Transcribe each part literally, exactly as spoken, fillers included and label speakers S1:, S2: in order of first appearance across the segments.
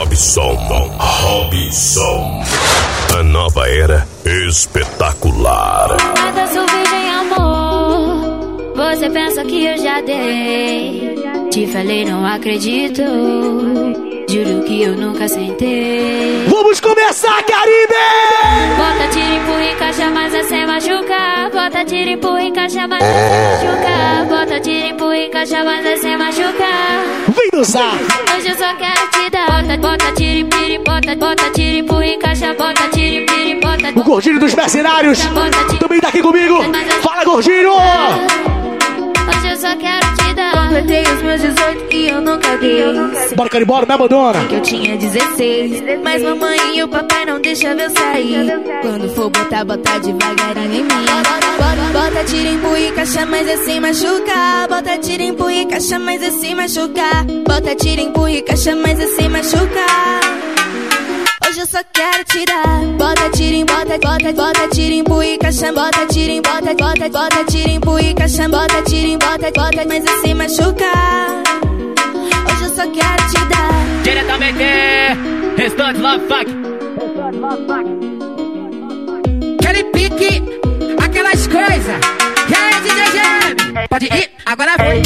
S1: Robson, Robson. A nova era espetacular.
S2: Nada sou virgem, amor. Você pensa que eu já dei. Te falei, não acredito. Juro que eu nunca sentei.
S3: Vamos começar, Caribe!
S2: Bota tiro, empurra e encaixa, mas é sem machucar. Bota tiro, empurra e encaixa, mas é sem machucar. Bota tiro, empurra e encaixa, mas é sem machucar.
S3: Vem dançar!
S2: Hoje eu só quero te dar. Bota, bota tiro, empurra, bota, bota tiro, empurra e encaixa. Bota tiro, empurra, bota.
S3: O Gordinho dos Mercenários também tá aqui comigo. Fala, Gordinho!
S2: Hoje eu só quero te dar. Completei os meus dezoito e eu nunca dei.
S3: Bora, cara, embora, me abandona.
S2: Que eu tinha dezesseis, mas mamãe e o papai não deixam eu sair. Quando for botar, botar devagarinho em mim. Bota, bota tiro, empurra e caixa, mas é sem machucar. Bota tiro, empurra e caixa, mas é sem machucar. Bota tiro, empurra e caixa, mas é sem machucar. Hoje eu só quero te dar. Bota tiro, bota, bota, bota tiro, empurra e caixa. Bota tiro, bota, bota, bota tiro, empurra e caixa. Bota tiro, bota, bota, mas é sem machucar. Hoje eu só quero te dar.
S4: Diretamente, restante love fuck. Aquele pique, aquelas coisas. E aí, D J G? Pode ir, agora foi.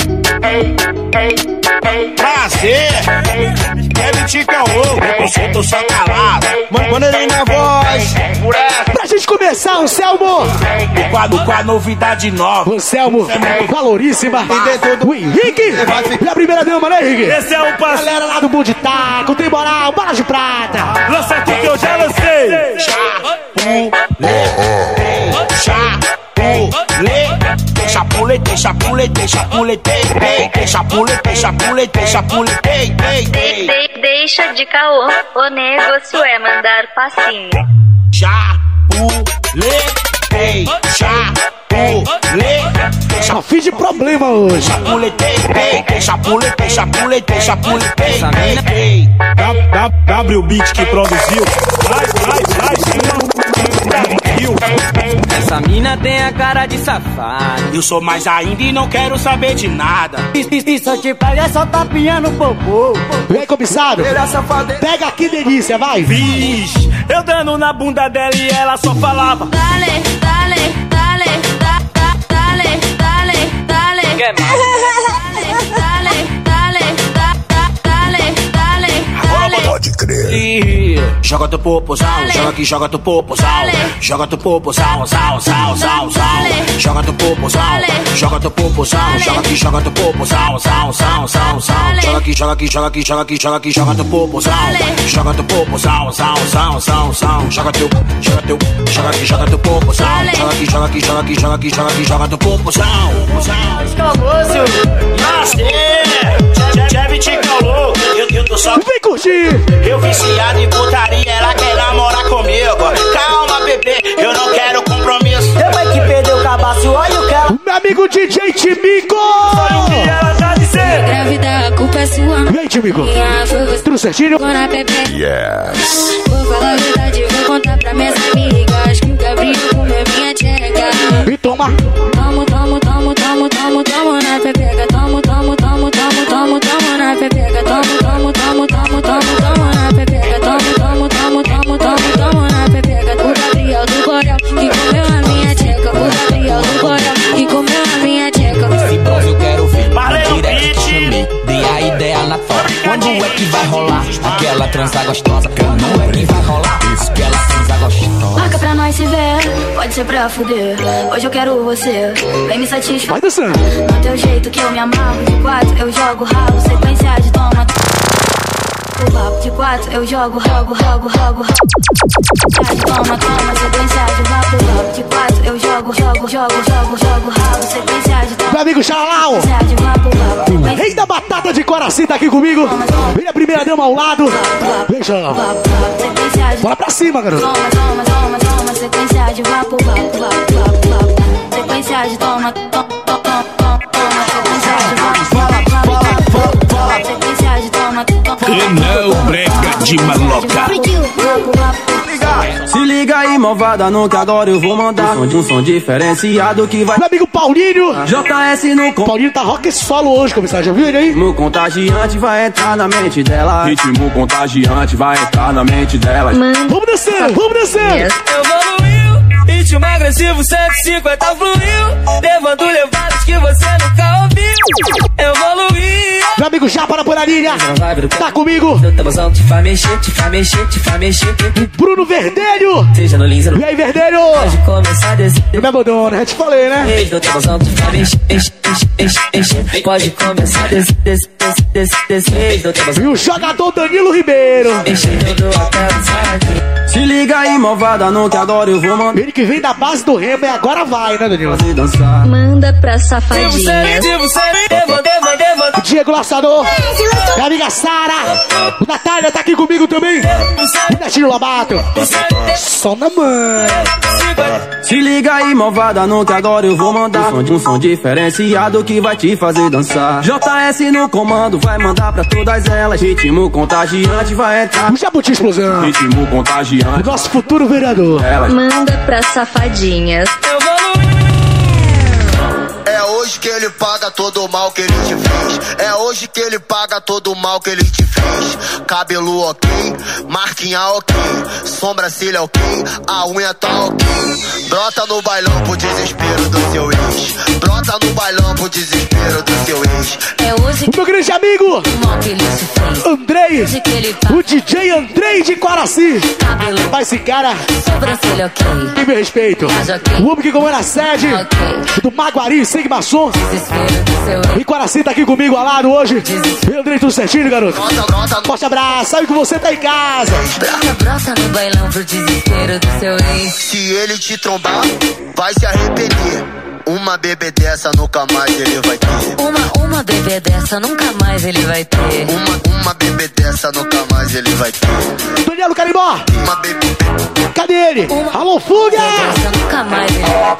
S5: Prazer, deve te caô, eu sou tô só calado. Mano, ele na voz.
S3: Pra gente começar, o Selmo.
S5: No quadro com a novidade nova.
S3: O Selmo, valoríssima. O Henrique. E a primeira dama, né, Henrique?
S5: Esse é o parceiro.
S3: Galera lá do Bom de Taco, tem moral, bala de prata.
S5: Lança aqui que eu já lancei. Chapulete, chapulete, chapulete, chapulete, chapulete, chapulete, chapulete,
S6: Deixa de caô, o negócio é mandar passinho.
S5: Chapulete, chapulete.
S3: Só fiz de problema hoje.
S5: Chapulete, chapulete, chapulete, chapulete. W Beat que produziu. Vai, vai, vai,
S4: Essa mina tem a cara de safada.
S5: Eu sou mais ainda e não quero saber de nada.
S7: Isso te pega, só tapinha no popô.
S3: Vem, comissário. Pega aqui, delícia, vai.
S5: Vixe, eu dando na bunda dela e ela só falava.
S2: Dale, dale, dale, da, da, dale, dale, dale.
S4: Quer mais?
S2: Dale, dale, da, da, dale, dale, dale.
S1: Pode crer.
S5: E joga teu popozão, joga aqui, joga teu popozão. Joga teu popozão, zau, zau, zau, zau. Joga teu popozão, joga teu popozão. Joga aqui, joga teu popozão, zau, zau, zau, zau. Joga aqui, joga aqui, joga aqui, joga aqui, joga aqui, joga teu popozão. Joga teu popozão, zau, zau, zau, zau. Joga teu, joga teu, joga aqui, joga teu popozão. Joga aqui, joga aqui, joga aqui, joga aqui, joga aqui, joga teu popozão. Nossa, Chevy te calou. Eu, eu tô só.
S3: Vem curtir.
S5: Eu viciado em putaria, ela quer namorar comigo. Calma, bebê, eu não quero compromisso.
S7: Depois que perdeu o cabaço, olha o cara.
S3: Meu amigo D J Timico.
S5: Ela tá dizendo.
S2: Grávida, a culpa é sua.
S3: Vem, Timico.
S2: Minha foi você.
S3: Tudo certinho?
S2: Na Pepe.
S1: Yes.
S2: Vou falar a verdade, vou contar pra minhas amigas que o Gabriel comeu minha tcheca.
S3: E toma.
S2: Tomo, tomo, tomo, tomo, tomo, tomo na pepeca. Tomo, tomo, tomo, tomo, tomo, tomo na pepeca. Tomo, tomo, tomo, tomo, tomo, tomo na pepeca. Tomo, tomo, tomo, tomo, tomo, tomo na pepeca. O Gabriel do Borel que comeu a minha tcheca. O Gabriel do Borel que comeu a minha tcheca.
S4: Esse bronze eu quero ver.
S5: Marlene
S4: Direto
S5: Beat.
S4: chamei, dei a ideia na tora. Quando é que vai rolar aquela transa gostosa? Quando é que vai rolar aquela transa gostosa?
S2: Marca pra nós se ver, pode ser pra fuder. Hoje eu quero você, vem me satisfazer.
S3: Vai dançando.
S2: No teu jeito que eu me amarro. De quatro eu jogo ralo, sequência de toma. De quatro eu jogo, jogo, jogo, jogo. Toma, toma, sequência de vapo. De quatro eu jogo, jogo, jogo, jogo, jogo ralo, sequência de toma.
S3: Meu amigo Xalalau. O rei da batata de Coraci tá aqui comigo. Vem a primeira dama ao lado. Vem, Xalalau. Bora pra cima, garoto.
S2: Toma, toma, toma, toma, sequência de vapo. Sequência de toma, toma, toma, toma, sequência de vapo. Sequência de toma, toma.
S1: E não brega de maloca.
S7: Se liga aí,
S8: malvada não, que agora eu vou mandar um som, de um som diferenciado que vai...
S3: Meu amigo Paulinho.
S8: J S no...
S3: Com... Paulinho tá rock solo hoje, comissário, já viu ele aí?
S8: Ritmo contagiante vai entrar na mente dela. Ritmo contagiante vai entrar na mente dela.
S3: Mano. Vamos descer, vamos descer.
S9: Evoluiu, ritmo agressivo cento e cinquenta fluiu, levando levadas que você nunca ouviu. Evoluiu.
S3: Meu amigo Japa na Porarinha, tá comigo.
S9: Te faz mexer, te faz mexer, te faz mexer.
S3: Bruno Verdelho.
S9: Seja no Lins,
S3: e aí, Verdelho?
S9: Pode começar a descer.
S3: Não me abandona, já te falei, né?
S9: Pode começar a descer, descer, descer, descer.
S3: E o jogador Danilo Ribeiro.
S8: Se liga aí, malvada, não, que agora eu vou mandar.
S3: Ele que vem da base do Remo e agora vai, né, Danilo?
S2: Manda pra safadinha.
S3: Diego Laçador, minha amiga Sara, Natália tá aqui comigo também. E Netinho Lobato, só na mãe.
S8: Se liga aí, malvada, não, que agora eu vou mandar um som, de um som diferenciado que vai te fazer dançar. J S no comando, vai mandar pra todas elas. Ritmo contagiante vai entrar.
S3: O Jabuti Explosão.
S8: Ritmo contagiante.
S3: O nosso futuro vereador.
S8: Elas.
S2: Manda pra safadinhas.
S10: É hoje que ele paga todo o mal que ele te fez. É hoje que ele paga todo o mal que ele te fez. Cabelo ok, marquinha ok, sobrancelha ok, a unha tá ok. Brota no bailão pro desespero do seu ex. Brota no bailão pro desespero do seu ex.
S2: É hoje
S3: o meu grande amigo
S2: o mal que ele te fez.
S3: Andrei,
S2: Hoje que ele paga.
S3: o D J Andrei de Coraci.
S2: Cabelo,
S3: mas esse cara
S2: sobrancelha ok,
S3: tem meu respeito.
S2: okay.
S3: O homem que comanda a sede
S2: okay.
S3: do Maguari, Sigma Som.
S2: Desespero do seu ex.
S3: E Coraci tá aqui comigo ao lado hoje. Meu Andrei, tudo certinho, garoto? Forte abraço, sabe que você tá em casa.
S2: Brota, brota no bailão pro desespero do seu ex.
S10: Se ele te trombar, vai se arrepender. Uma bebê dessa nunca mais ele vai ter.
S2: Uma, uma bebê dessa nunca mais ele vai ter.
S10: Uma, uma bebê dessa nunca mais ele vai ter.
S3: Danielo Carimbó,
S10: uma bebê.
S3: Cadê ele?
S2: Uma
S3: Alô, Fuga!
S2: Dessa nunca mais ele vai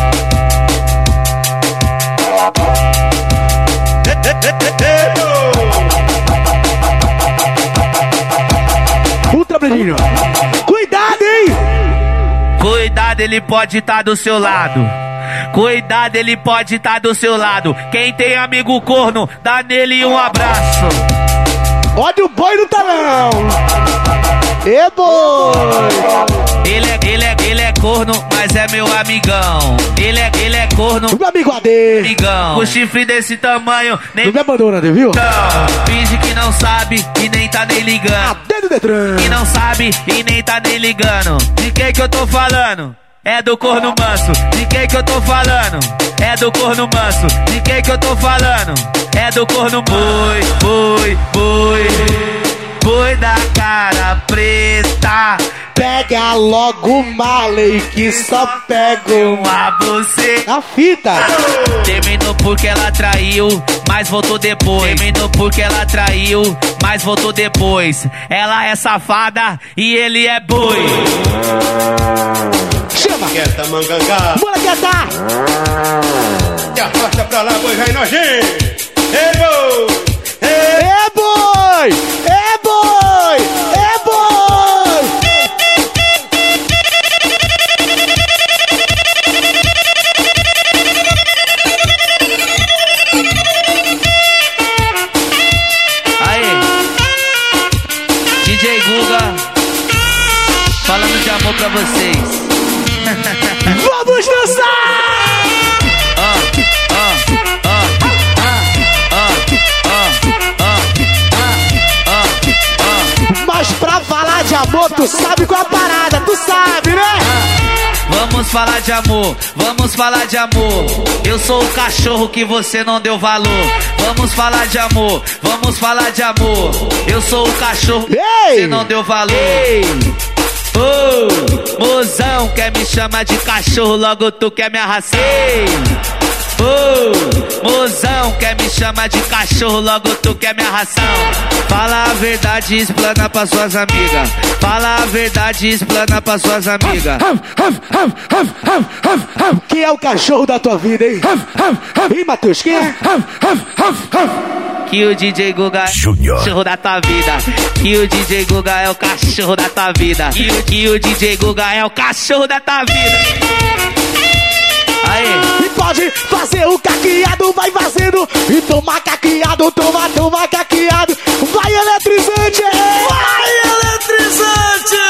S3: ter. Ultra Brilhinho. Cuidado, hein?
S11: Cuidado, ele pode estar do seu lado. Cuidado, ele pode estar do seu lado. Quem tem amigo corno, dá nele um abraço.
S3: Olha o boi no talão. E boi.
S11: Ele é, ele é, ele é corno, mas é meu amigão. Ele é, ele é corno,
S3: meu amigo A D.
S11: Amigão. O chifre desse tamanho, nem
S3: não me abandona, viu?
S11: Não. Finge que não sabe e nem tá nem ligando.
S3: A D do Detran.
S11: Que não sabe e nem tá nem ligando. De quem que eu tô falando? É do corno manso. De quem que eu tô falando? É do corno manso. De quem que eu tô falando? É do corno boi, boi, boi. Boi da cara preta.
S3: Pega logo Marley que só pega
S11: uma você.
S3: A fita.
S11: Terminou porque ela traiu, mas voltou depois. Terminou porque ela traiu, mas voltou depois. Ela é safada e ele é boi.
S3: Chama!
S12: Quieta, mangangá.
S3: Bora, quieta!
S12: E afasta pra lá, boi, vai nojento. Ei, boi!
S3: É boi! É boi! É boi!
S11: Aí, D J Guga, falando de amor pra vocês.
S3: Vamos dançar! Mas pra falar de amor, tu sabe qual é a parada, tu sabe, né?
S11: Vamos falar de amor, vamos falar de amor. Eu sou o cachorro que você não deu valor. Vamos falar de amor, vamos falar de amor. Eu sou o cachorro que você não deu valor. Ei. Oh, mozão quer me chamar de cachorro, logo tu quer me arrasar. Ei. Oh, mozão quer me chamar de cachorro, logo tu quer me arrasar. Fala a verdade e explana pra suas amigas. Fala a verdade e explana pra suas amigas.
S3: Quem é o cachorro da tua vida, hein? Hein, Matheus, quem é?
S11: que o D J Guga é o cachorro da tua vida. Que o D J Guga é o cachorro da tua vida. Que o, que o D J Guga é o cachorro da tua vida. Aí.
S3: E pode fazer o caqueado, vai fazendo. E toma caqueado, toma, toma caqueado. Vai eletrizante!
S13: Vai eletrizante!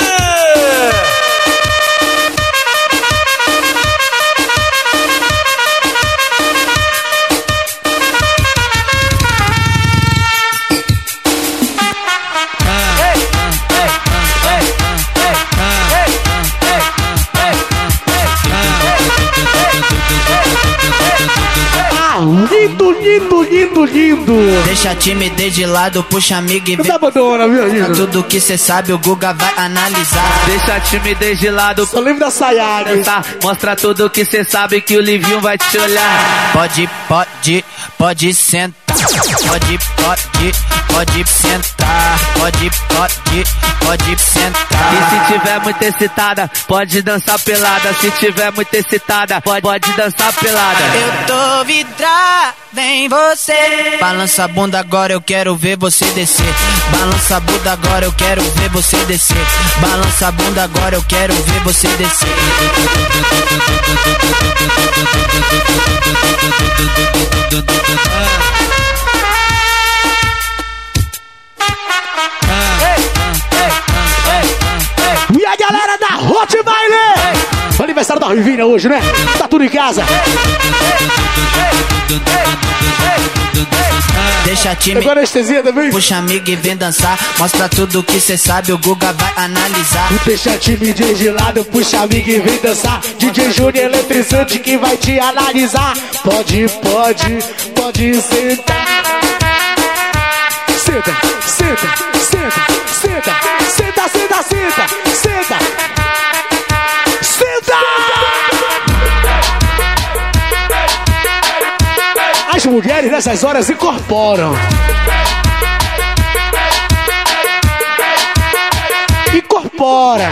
S3: Lindo, lindo, lindo, lindo.
S14: Deixa a timidez de lado, puxa amigo e vê.
S3: Não abandona, meu amigo.
S14: Tudo que cê sabe, o Guga vai analisar.
S11: Deixa a timidez de lado.
S3: Só lembro da Sayag.
S11: Mostra tudo que cê sabe que o Livinho vai te olhar.
S14: Pode, pode, pode sentar. Pode, pode, pode sentar. Pode, pode, pode sentar.
S11: E se tiver muito excitada, pode dançar pelada. Se tiver muito excitada, pode, pode dançar pelada.
S14: Eu tô vidrada em você. Balança a bunda agora, eu quero ver você descer. Balança a bunda agora, eu quero ver você descer. Balança a bunda agora, eu quero ver você descer.
S3: E a galera da Hot Baile! Aniversário da Rivinha hoje, né? Tá tudo em casa.
S14: Deixa time.
S3: Pegou anestesia também?
S14: Puxa amigo e vem dançar. Mostra tudo que cê sabe, o Guga vai analisar.
S3: Deixa time de lado, puxa amigo e vem dançar. D J Júnior eletrizante que vai te analisar. Pode, pode, pode sentar. Senta, senta, senta, senta, senta, senta, senta, senta. Senta! As mulheres nessas horas incorporam. Incorpora.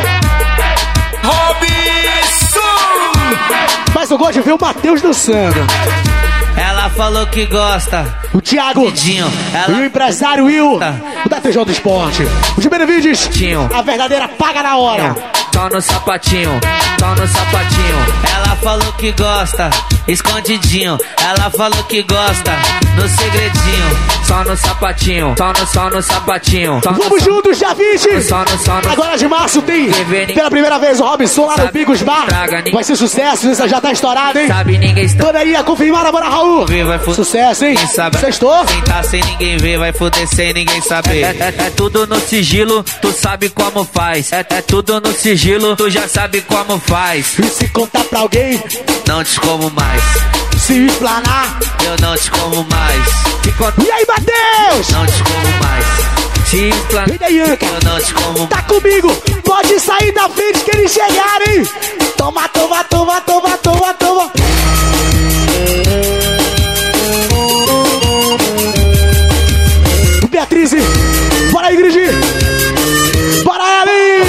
S13: Robinson!
S3: Mas eu gosto de ver o Matheus dançando.
S11: Ela falou que gosta.
S3: O Thiago
S11: ela...
S3: e o empresário Will, o da T J Esporte. Os Benevides, a verdadeira paga na hora.
S11: Só no sapatinho, só no sapatinho. Ela falou que gosta, escondidinho. Ela falou que gosta, no segredinho. Só no sapatinho, só no, só no sapatinho. Só
S3: Vamos
S11: no,
S3: juntos, dia vinte.
S11: Só no, só no,
S3: Agora de março tem, pela primeira vez, o Robinson lá no Bigos Bar. Vai ser sucesso, isso já tá estourado, hein?
S11: Sabe ninguém.
S3: Toda aí a confirmar a bora, Raul.
S11: Vai fuder,
S3: sucesso, hein? Sextou?
S11: Sentar sem ninguém ver, vai fuder sem ninguém saber. É, é, é tudo no sigilo, tu sabe como faz. É, é tudo no sigilo, tu já sabe como faz.
S3: E se contar pra alguém,
S11: não te como mais.
S3: Se explanar,
S11: eu não te como mais. Se cont...
S3: E aí, Matheus?
S11: Não te como mais. Se explanar,
S3: e daí, Anca?
S11: Eu não te como mais.
S3: Tá comigo, pode sair da frente que eles chegarem. Toma, toma, toma, toma, toma, toma. Beatriz, bora aí, Grigi. Bora, Ellen.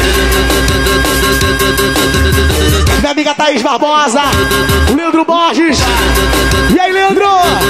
S3: Minha amiga Thaís Barbosa, o Leandro Borges. E aí, Leandro?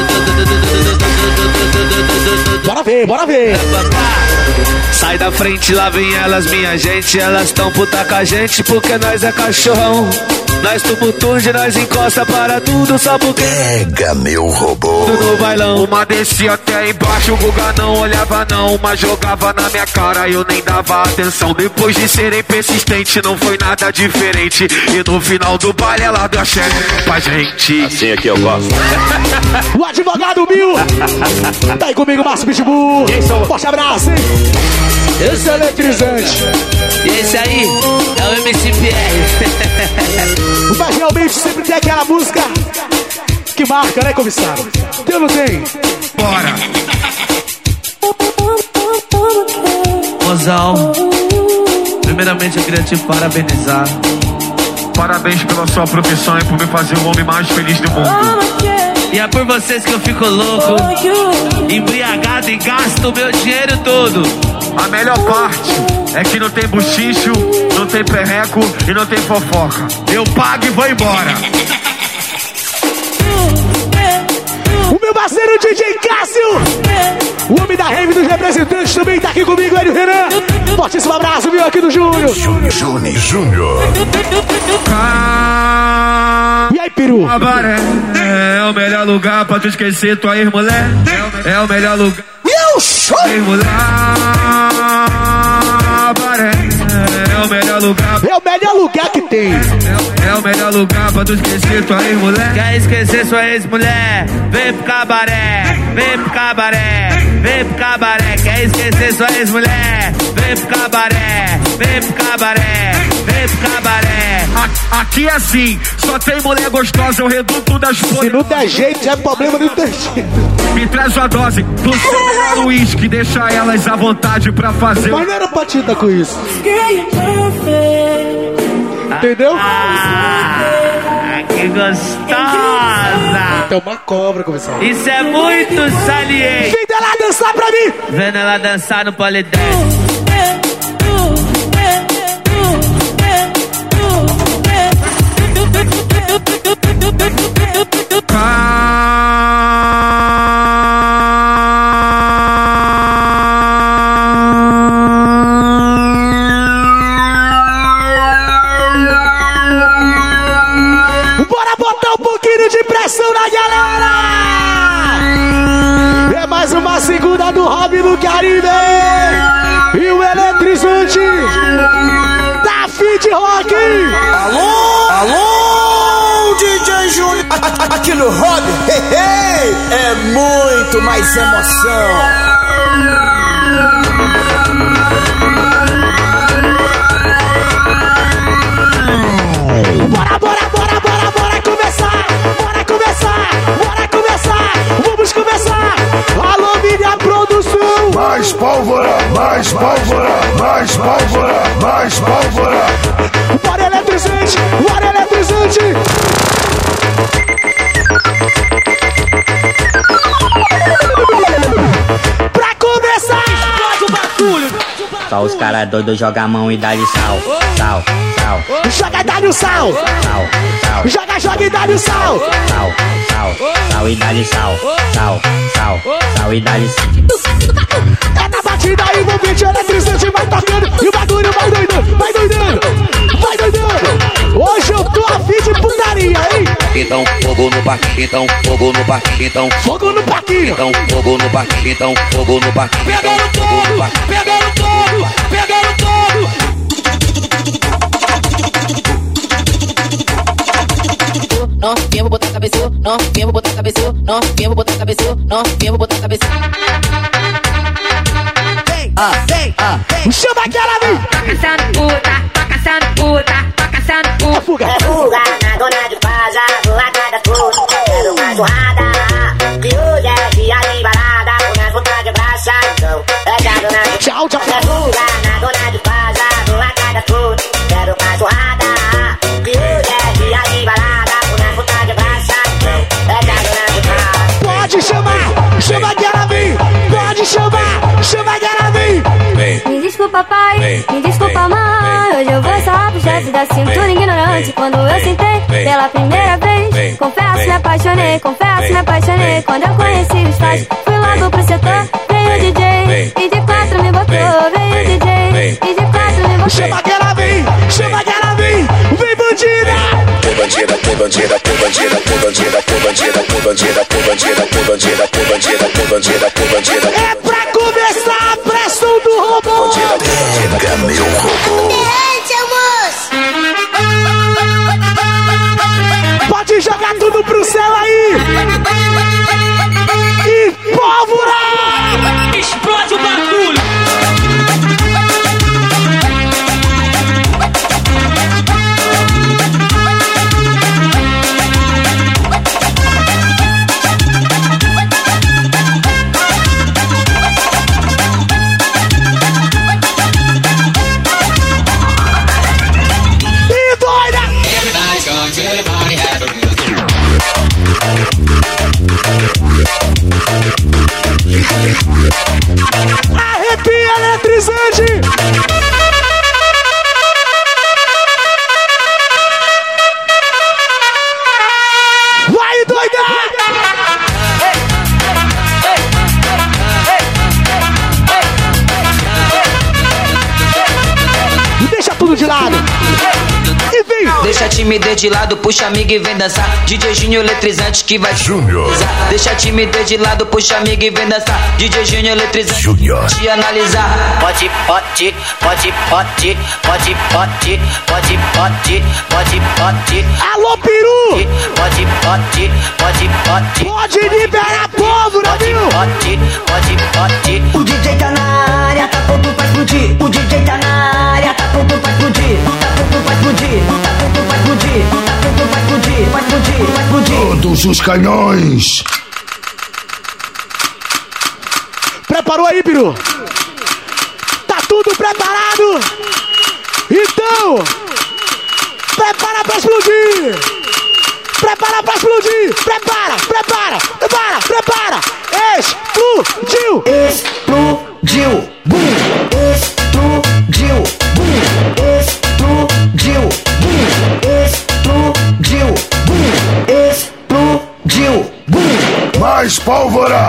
S3: Bora ver, bora ver.
S11: Sai da frente, lá vem elas, minha gente. Elas tão puta com a gente porque nós é cachorrão. Nós tumultude, nós encosta para tudo só porque
S1: pega meu robô.
S11: Tudo no bailão. Uma descia até embaixo, o Guga não olhava não. Uma jogava na minha cara, eu nem dava atenção. Depois de serem persistente, não foi nada diferente. E no final do baile ela deu a chefe pra gente.
S1: Assim é que eu gosto.
S3: O advogado Bill. Tá aí comigo, Márcio Pitbull. Forte abraço, hein? Esse é eletrizante.
S11: E esse aí é o M C P R.
S3: Mas realmente sempre tem aquela música que marca, né, comissário? Tem ou não tem?
S11: Bora! Mozão, primeiramente eu queria te parabenizar.
S15: Parabéns pela sua profissão e por me fazer o homem mais feliz do mundo.
S11: E é por vocês que eu fico louco, embriagado e gasto o meu dinheiro todo.
S15: A melhor parte é que não tem buchicho, não tem perreco e não tem fofoca. Eu pago e vou embora.
S3: O meu parceiro D J Cássio, o homem da rave dos representantes, também tá aqui comigo, ele, o Renan. Fortíssimo abraço, viu, aqui do Júnior.
S1: Júnior, Júnior.
S3: E aí, peru?
S15: É, é o melhor lugar pra tu esquecer tua ex-mulher. É, é o melhor lugar.
S3: Meu show!
S15: Ex-mulher. É o melhor lugar.
S3: É o melhor lugar que tem.
S15: É, é o melhor lugar pra tu esquecer tua ex-mulher.
S11: Quer esquecer sua ex-mulher? Vem pro cabaré, vem pro cabaré, vem pro cabaré. Quer esquecer sua ex-mulher? Vem pro cabaré, vem pro cabaré, vem pro cabaré.
S15: A, aqui é assim, só tem mulher gostosa, eu reduto das folhas.
S3: Se não der jeito, é problema do ter jeito.
S15: Me traz uma dose do seu melhor uísque, deixa elas à vontade pra fazer.
S3: Mas não era pra te dar com isso. Entendeu?
S11: Ah, que gostosa!
S3: Tem uma cobra começando.
S11: Isso é muito saliente.
S3: Vem dela dançar pra mim.
S11: Vendo ela dançar no polidense.
S3: Bora botar um pouquinho de pressão na galera! É mais uma segunda do Hobby do Caribe! E o eletrizante da Fit Rock!
S13: Alô? Alô, D J Júnior! Aqui no Hobby, hey, hey, é muito mais emoção!
S3: Bora, bora, bora, bora, bora começar! Bora começar! Bora começar! Vamos começar! Alô, minha produção!
S1: Mais pólvora, mais pólvora, mais pólvora, mais pólvora.
S3: Bora, eletrizante! Bora, eletrizante! Pra começar! Explode o bagulho!
S16: Só os caras doidos jogam a mão e dá-lhe sal, sal, sal.
S3: Joga e dá-lhe o sal!
S16: Sal, sal.
S3: Joga, joga e dá-lhe o sal!
S16: Sal, sal, sal e dá-lhe sal, sal, sal, sal e dá-lhe sal.
S3: É na batida envolvente, eletrizante vai tocando e o bagulho vai doidando, vai doidando, vai doidando. Hoje eu tô a fim de putaria, hein?
S17: Então fogo no parquinho, então fogo no parquinho, então
S3: fogo no parquinho,
S17: então fogo no parquinho, então fogo no parquinho,
S3: pegando todo, pegando todo, pegando todo.
S2: Não, quem vou botar cabeça, não, quem vou botar cabeça, não, quem vou botar cabeça, não, quem vou botar cabeça.
S3: Ah, vem, ah, vem. Chama aquela, vem.
S6: Tá caçando puta, tá caçando puta, tá caçando puta.
S3: É fuga.
S7: É fuga na dona de casa, vou atrás da puta. Quero uma jorrada, que hoje é dia de balada. Com as vontades de braça, então é já dona de...
S3: Tchau, tchau.
S7: É fuga na dona de casa, vou atrás da puta. Quero uma jorrada, que hoje é dia de balada. Com as vontades de braça, então é já dona de casa.
S3: Pode chamar, chama que ela vem. Pode chamar, chama que ela vem.
S18: Me desculpa, pai, me desculpa, mãe. Hoje eu vou só pro chefe da cintura ignorante. Quando eu sentei pela primeira vez, confesso, me apaixonei, confesso, me apaixonei. Quando eu conheci os pais, fui logo pro setor. Veio o D J e de quatro me botou. Veio o D J e de quatro me botou.
S3: Chama que ela vem, chama que ela vem. Vem, bandida.
S1: Tô bandida, tô bandida, tô bandida, tô bandida, tô bandida, tô bandida, tô bandida, tô bandida, tô bandida, tô bandida, tô bandida.
S3: É pra começar a pressão do robô.
S1: Pega meu robô.
S3: Pode jogar tudo pro céu aí. E pólvora.
S9: Explode o bagulho.
S3: Arrepia eletrizante! Vai, doida!
S4: Deixa a timidez de lado, puxa amigo e vem dançar. D J Júnior eletrizante que vai Júnior. Deixa a timidez de lado, puxa amigo e vem dançar. D J Júnior eletrizante Júnior. Te analisar.
S7: Pode, pode, pode, pode, pode, pode, pode, pode, pode, pode.
S3: Alô, peru!
S7: Pode, pode, pode, pode.
S3: Pode liberar povo, Brasil!
S7: Pode, pode, pode.
S19: O D J tá na área, tá pronto pra explodir. O D J tá na área, tá pronto pra explodir. Tá pronto pra explodir. Tá pronto pra explodir. Tá pronto pra explodir. Vai explodir, vai explodir.
S20: Todos os canhões.
S3: Preparou aí, peru? Tá tudo preparado? Então, prepara pra explodir! Prepara pra explodir! Prepara, prepara, prepara, prepara! Explodiu!
S19: Explodiu! Bum! Explodiu! Bum! Explodiu! Bum! Explodiu! Bum! Explodiu! Bum!
S20: Mais pólvora!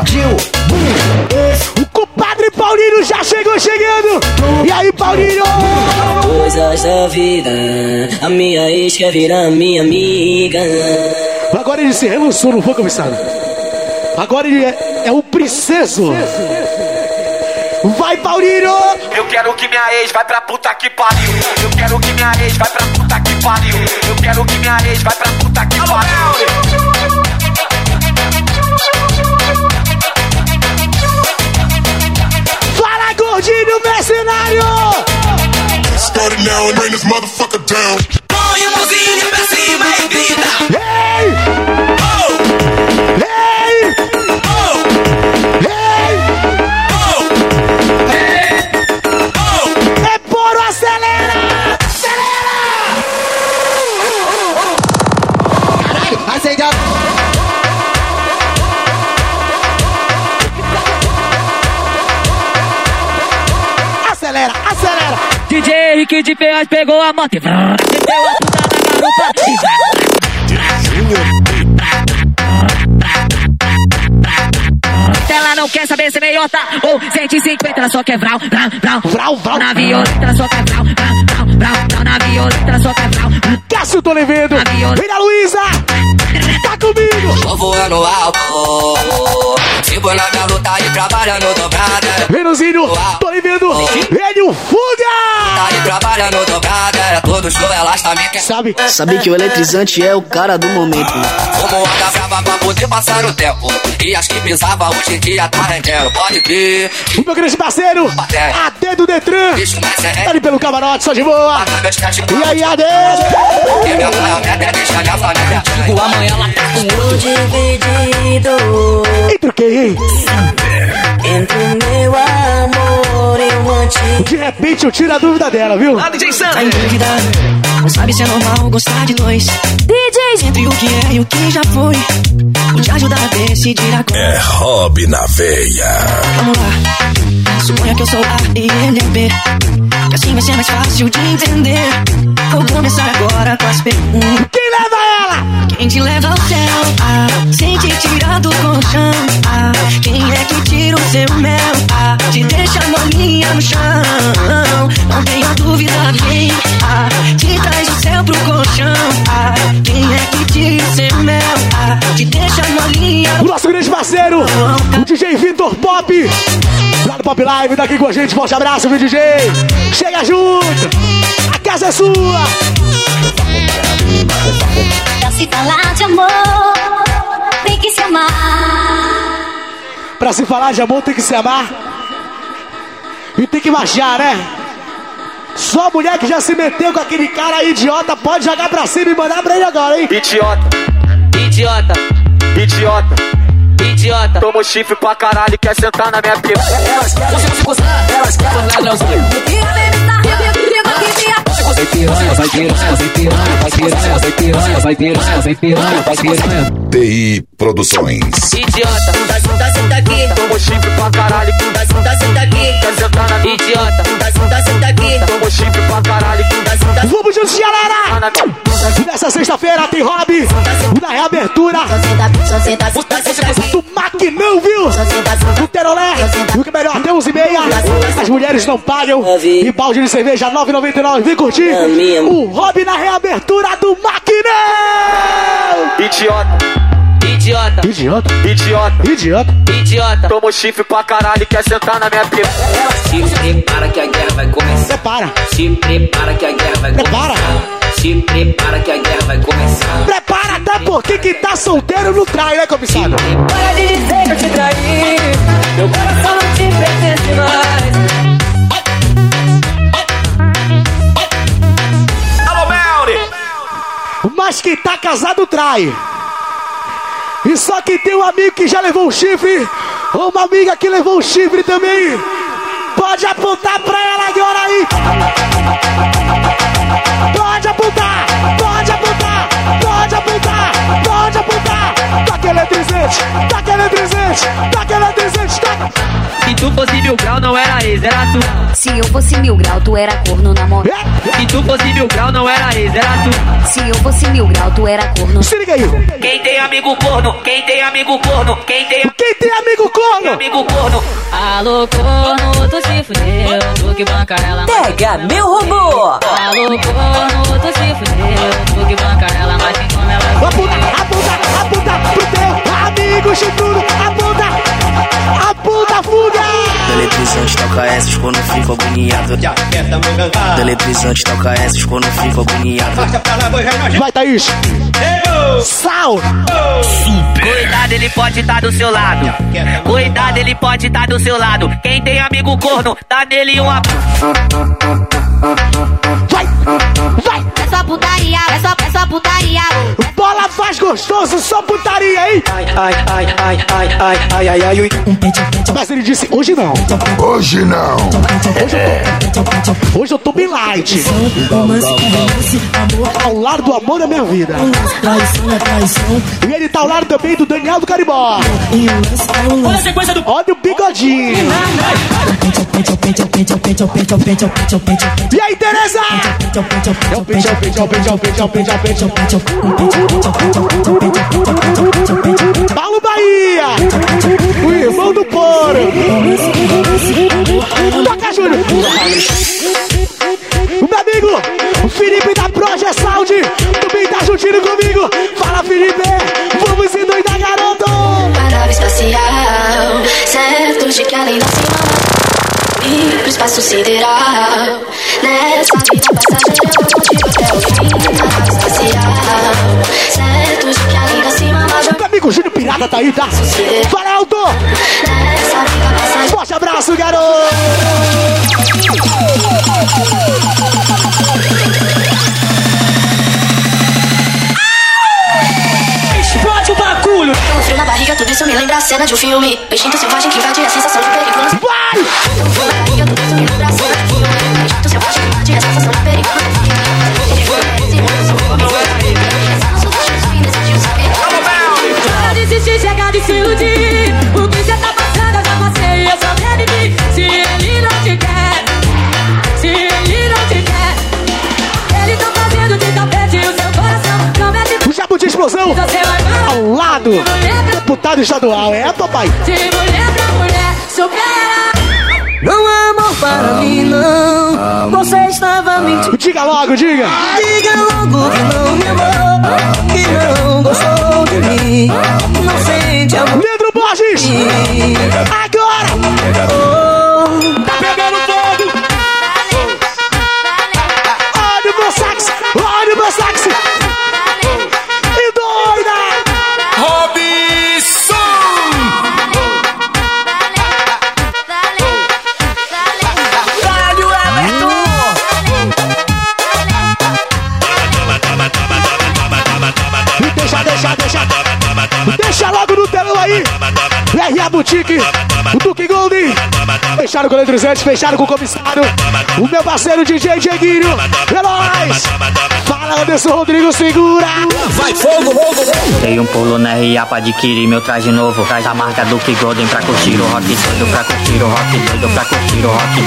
S3: O compadre Paulinho já chegou chegando! E aí, Paulinho?
S21: Coisas da vida, a minha ex quer virar minha amiga.
S3: Agora ele se relançou, não foi, comissário? Agora ele é, é o princeso. Vai, Paulinho!
S22: Eu quero que minha ex vai pra puta que pariu. Eu quero que minha ex vai pra puta que pariu. Eu quero que minha ex vai pra puta que pariu.
S3: Fala, gordinho mercenário!
S20: Start it now and bring this motherfucker down.
S22: Põe a mãozinha pra cima e grita.
S3: Ei!
S22: Oh!
S3: Ei!
S22: Oh!
S3: Ei!
S22: Oh! Hey! Oh!
S3: É poro, acelera! Acelera!
S13: Caralho, acende a...
S3: Acelera, acelera!
S9: D J Henrique de Ferraz pegou a moto e meteu a puta na garupa. Ela não quer saber se é meiota ou cento e cinquenta, ela só quer vral, vral, vral,
S3: vral, vral.
S9: Na violenta, ela só quer vral, vral, vral, vral, na violenta, ela só quer vral.
S3: Cássio Toledo, vem a Luísa, tá comigo.
S22: Tô voando alto, sigo na minha luta e trabalhando dobrada.
S3: Venuzinho, tô lhe vendo, ele o Fuga.
S22: Tá aí trabalhando dobrada, todo show elas tá me querendo.
S3: Sabe?
S23: Sabe que o eletrizante é o cara do momento.
S22: Como anda brava pra poder passar o tempo. E as que pisava hoje em dia tá rendendo, pode crer.
S3: O meu grande parceiro, A D do Detran, tá ali pelo camarote, só de boa. E aí, A D?
S22: E minha maioneta deixa minha família.
S9: Digo, amanhã ela tá com outro
S19: dividido.
S3: Entre o que, hein?
S19: Entre o meu amor e o antigo.
S3: De repente eu tiro a dúvida dela, viu?
S9: Ah, D J Sam.
S19: Tá em dúvida, não sabe se é normal gostar de dois D Js entre o que é e o que já foi. Vou te ajudar a decidir agora.
S1: É hobby na veia.
S19: Vamos lá, suponha que eu sou A e ele é B, que assim vai ser mais fácil de entender. Vou começar agora com as perguntas.
S3: Quem leva ela?
S19: Quem te leva ao céu? Ah, sem te tirar do colchão. Ah, quem é que tira o seu mel? Ah, te deixa a maminha no chão. Não tenha dúvida quem ah, te traz o céu pro colchão. Ah, quem é que tira o seu mel? Ah, te deixa a maminha.
S3: O nosso grande parceiro, o D J Vitor Pop, lá no Pop Live, daqui com a gente. Forte abraço, viu, D J? Chega junto, a casa é sua.
S18: Pra se falar de amor, tem que se amar.
S3: Pra se falar de amor, tem que se amar. E tem que marchar, né? Só mulher que já se meteu com aquele cara idiota pode jogar pra cima e mandar pra ele agora, hein?
S22: Idiota, idiota, idiota, idiota. Toma chifre pra caralho e quer sentar na minha pipa.
S9: Elas querem se gozar, elas querem ladrãozinho. Vai piranha, vai piranha, vai piranha, vai piranha, vai piranha, vai piranha, vai piranha, vai piranha.
S1: T I Produções.
S22: Idiota, tá senta, senta aqui. Toma chifre pra caralho. Tá senta, senta aqui. Quer sentar na minha idiota. Tá senta, senta aqui. Toma chifre pra caralho. Tá senta.
S3: Vamos juntos, galera! Nessa sexta-feira tem hobby na reabertura do Maquinão, viu? Do Terolé. E o que é melhor, tem onze e meia. As mulheres não pagam. E balde de cerveja nove reais e noventa e nove centavos. Vem curtir o Hobby na reabertura do Maquinão.
S22: Idiota. Idiota.
S3: Idiota.
S22: Idiota.
S3: Idiota.
S22: Idiota. Toma chifre pra caralho e quer sentar na minha pica.
S21: Se prepara que a guerra vai começar.
S3: Prepara.
S21: Se prepara que a guerra vai
S3: Prepara.
S21: começar. Se prepara que a guerra vai começar.
S3: Prepara até porque quem tá solteiro não trai, né, comissário?
S19: Para de dizer que eu te traí. Meu coração não te pertence mais.
S22: Alô, Melry!
S3: Mas quem tá casado trai. E só que tem um amigo que já levou um chifre, ou uma amiga que levou um chifre também, pode apontar pra ela agora aí. Pode apontar, pode apontar, pode apontar, pode apontar. Toca eletrizante, toca eletrizante, toca eletrizante, toca.
S22: Se tu fosse mil grau, não era ex, era tu.
S5: Se eu fosse mil grau, tu era corno na mão.
S22: Se tu fosse mil grau, não era ex, era tu.
S5: Se eu fosse mil grau, tu era corno.
S3: Se liga aí.
S22: Quem tem amigo corno, quem tem amigo corno, quem tem,
S3: quem tem amigo corno?
S22: Amigo corno.
S8: Alô, corno, tu se fudeu, tu que banca ela.
S19: Pega meu robô.
S8: Alô, corno, tu se fudeu, tu que banca ela, mas quem come ela.
S3: Aponta, aponta, aponta pro teu amigo chifrudo, aponta, aponta, fuga.
S23: Eletrizante toca essas quando fico agoniado. Eletrizante toca essas quando fico agoniado.
S3: Vai, Thaís. Sal.
S22: Cuidado, ele pode estar do seu lado. Cuidado, ele pode estar do seu lado. Quem tem amigo corno, dá nele uma.
S3: Vai, vai.
S2: É só putaria, é só, é só putaria.
S3: Bola faz gostoso, só putaria, hein?
S19: Ai, ai, ai, ai, ai, ai, ai, ai, ai,
S3: mas ele disse, hoje não.
S20: Hoje não.
S3: Hoje eu tô, hoje eu tô bem light. Ao lado do amor da minha vida. E ele tá ao lado também do Daniel do Caribó.
S19: Olha a sequência do...
S3: Olha o bigodinho. E aí, Tereza? É o pente, é o pente, é o pente, é o pente, é o pente, é o pente. Paulo Bahia, o irmão do Poro. Toca, Júlio. O meu amigo, o Felipe da Proje Sound, também tá juntinho comigo. Fala, Felipe, vamos se doidar, garoto.
S10: Uma nave espacial, certo de que além da cima ir pro espaço sideral. Nessa vida passageira eu contigo até o fim. Uma nave espacial, certo de que além da cima mas
S3: meu amigo Júnior Pirata tá aí, tá? Fala, Alto. Forte abraço, garoto.
S19: Explode o bagulho.
S10: Tem um frio na barriga, tudo isso me lembra a cena de um filme. Peixinho selvagem que invade a sensação de perigo.
S3: Vai!
S10: Tem um frio na barriga, tudo isso me lembra a cena de um filme. Peixinho selvagem que invade a sensação de perigo.
S19: Para de desistir, chega de se iludir. O que cê tá passando eu já passei, eu sobrevivi. Se ele não te quer, se ele não te quer, ele tá fazendo de tapete o seu coração. Não mete
S3: o Jabuti Explosão ao lado, deputado estadual, é, papai?
S19: De mulher pra mulher, supera. Não é amor para mim, não. Você estava mentindo.
S3: Diga logo, diga.
S19: Diga logo que não me amou, que não gostou de mim. Não sente amor.
S3: Leandro Borges. Agora.
S19: Oh,
S3: tá pegando fogo. Olha o meu sax, olha o meu sax. E doida.
S20: Robson.
S3: Deixa, deixa, deixa. Deixa logo no telão aí. R A Boutique, o Duque Golden. Fecharam com o Eletrizante, fecharam com o comissário. O meu parceiro D J Dieguinho. É nóis. Fala, Anderson Rodrigo, segura.
S23: Vai, fogo, fogo, fogo. Dei um pulo na R A pra adquirir meu traje novo. Traz a marca Duque Golden pra curtir o rock doido, pra curtir o rock doido, pra curtir o rock doido.
S3: O alemão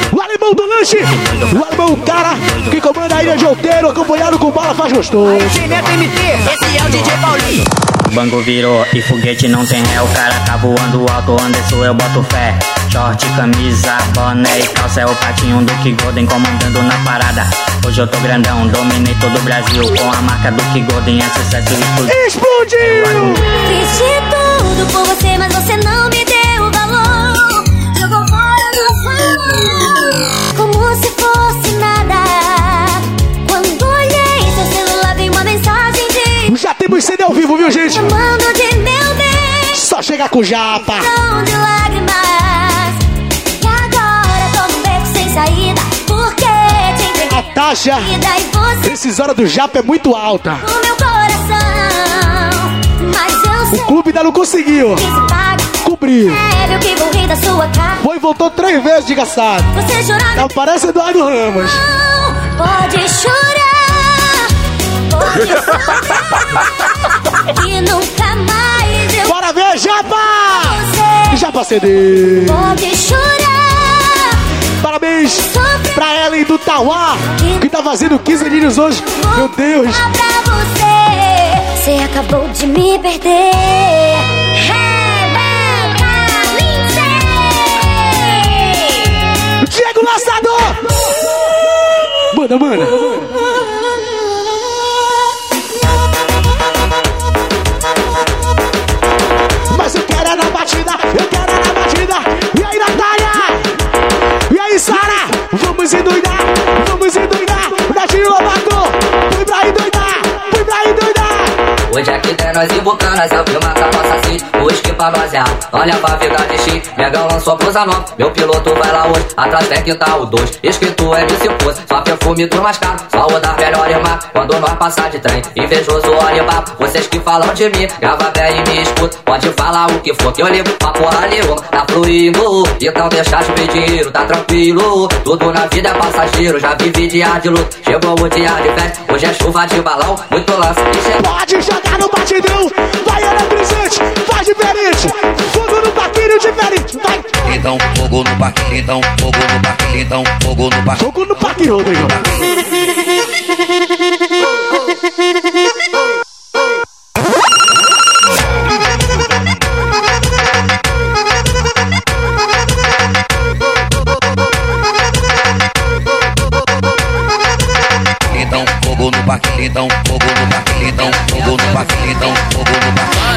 S3: alemão do lanche. O alemão, o cara que comanda a ilha de Outeiro, acompanhado com bala, faz gostoso.
S19: Esse é o D J Paulinho.
S16: O banco virou e foguete não tem ré. O cara tá voando alto, Anderson, eu boto fé. Short, camisa, boné e calça. É o patinho do Duke Golden comandando na parada. Hoje eu tô grandão, dominei todo o Brasil. Com a marca do Duke Golden é sucesso e
S3: explodiu.
S18: Fiz de tudo por você, mas você não me deu valor. Jogou fora do salão, como se fosse nada. Quando olhei seu celular, vi uma mensagem de...
S3: Já temos C D ao vivo, viu, gente?
S18: Chamando de meu bem.
S3: Só chegar com japa.
S18: De lágrimas. E agora tô no beco sem saída. Porque te entreguei
S3: a taxa esses horas do japa é muito alta.
S18: O meu coração. Mas eu sei.
S3: O clube ainda não conseguiu cobrir.
S18: É, viu que vou rir da sua cara.
S3: Foi e voltou três vezes de gastado.
S18: Você chorar.
S3: Não parece Eduardo Ramos.
S18: Não, pode chorar. Pode chorar. E nunca mais eu...
S3: Bora ver, Japa!
S18: Você
S3: Japa C D.
S18: pode chorar.
S3: Parabéns Sofre. Pra Ellen do Tauá, que tá fazendo quinze aninhos hoje. Vou Meu Deus.
S18: Pra você, você acabou de me perder. Rebeca Lindsay.
S3: Diego Lançador. Manda, manda. Mas eu quero é na batida, eu quero é na batida. E aí, Natália? E aí, Sara? Vamos endoidar, vamos endoidar. Natinho Lobato, fui pra endoidar, fui pra endoidar.
S22: Hoje aqui tem nós e Bucanas, é o filme da nossa city. Hoje que pra nós é alto, olha pra vida de chi. Megão lançou blusa nova, meu piloto vai lá hoje. Atrás tem que tá o dois, escrito é de se fosse. Só perfume do mais caro, só o da melhor irmã. Quando nós passar de trem, invejoso olha papo. Vocês que falam de mim, grava bem e me escuta. Pode falar o que for que eu ligo pra porra nenhuma. Tá fluindo, então deixa de ver dinheiro, tá tranquilo. Tudo na vida é passageiro, já vivi dia de luta. Chegou o dia de festa, hoje é chuva de balão. Muito lance e chegou.
S3: Pode jogar no batidão, vai eletrizante, faz diferente. Fogo no paquinho diferente, vai.
S17: Então, fogo no paquinho, então, fogo no paquinho, então, fogo no paquinho.
S3: Fogo no paquinho, Rodrigo.
S17: Então, fogo no paquinho, então, fogo no paquinho, então, fogo no paquinho, então, fogo no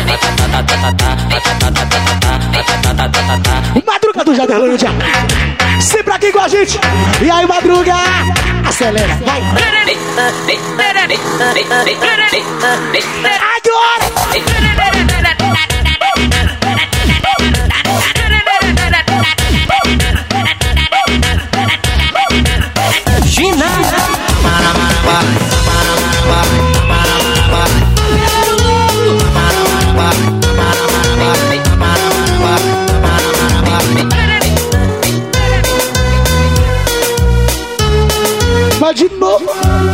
S17: paquinho.
S3: Madruga do Jaderlândia, sempre aqui com a gente. E aí, Madruga, acelera, vai. Agora!
S19: Gina!
S3: Mas de novo.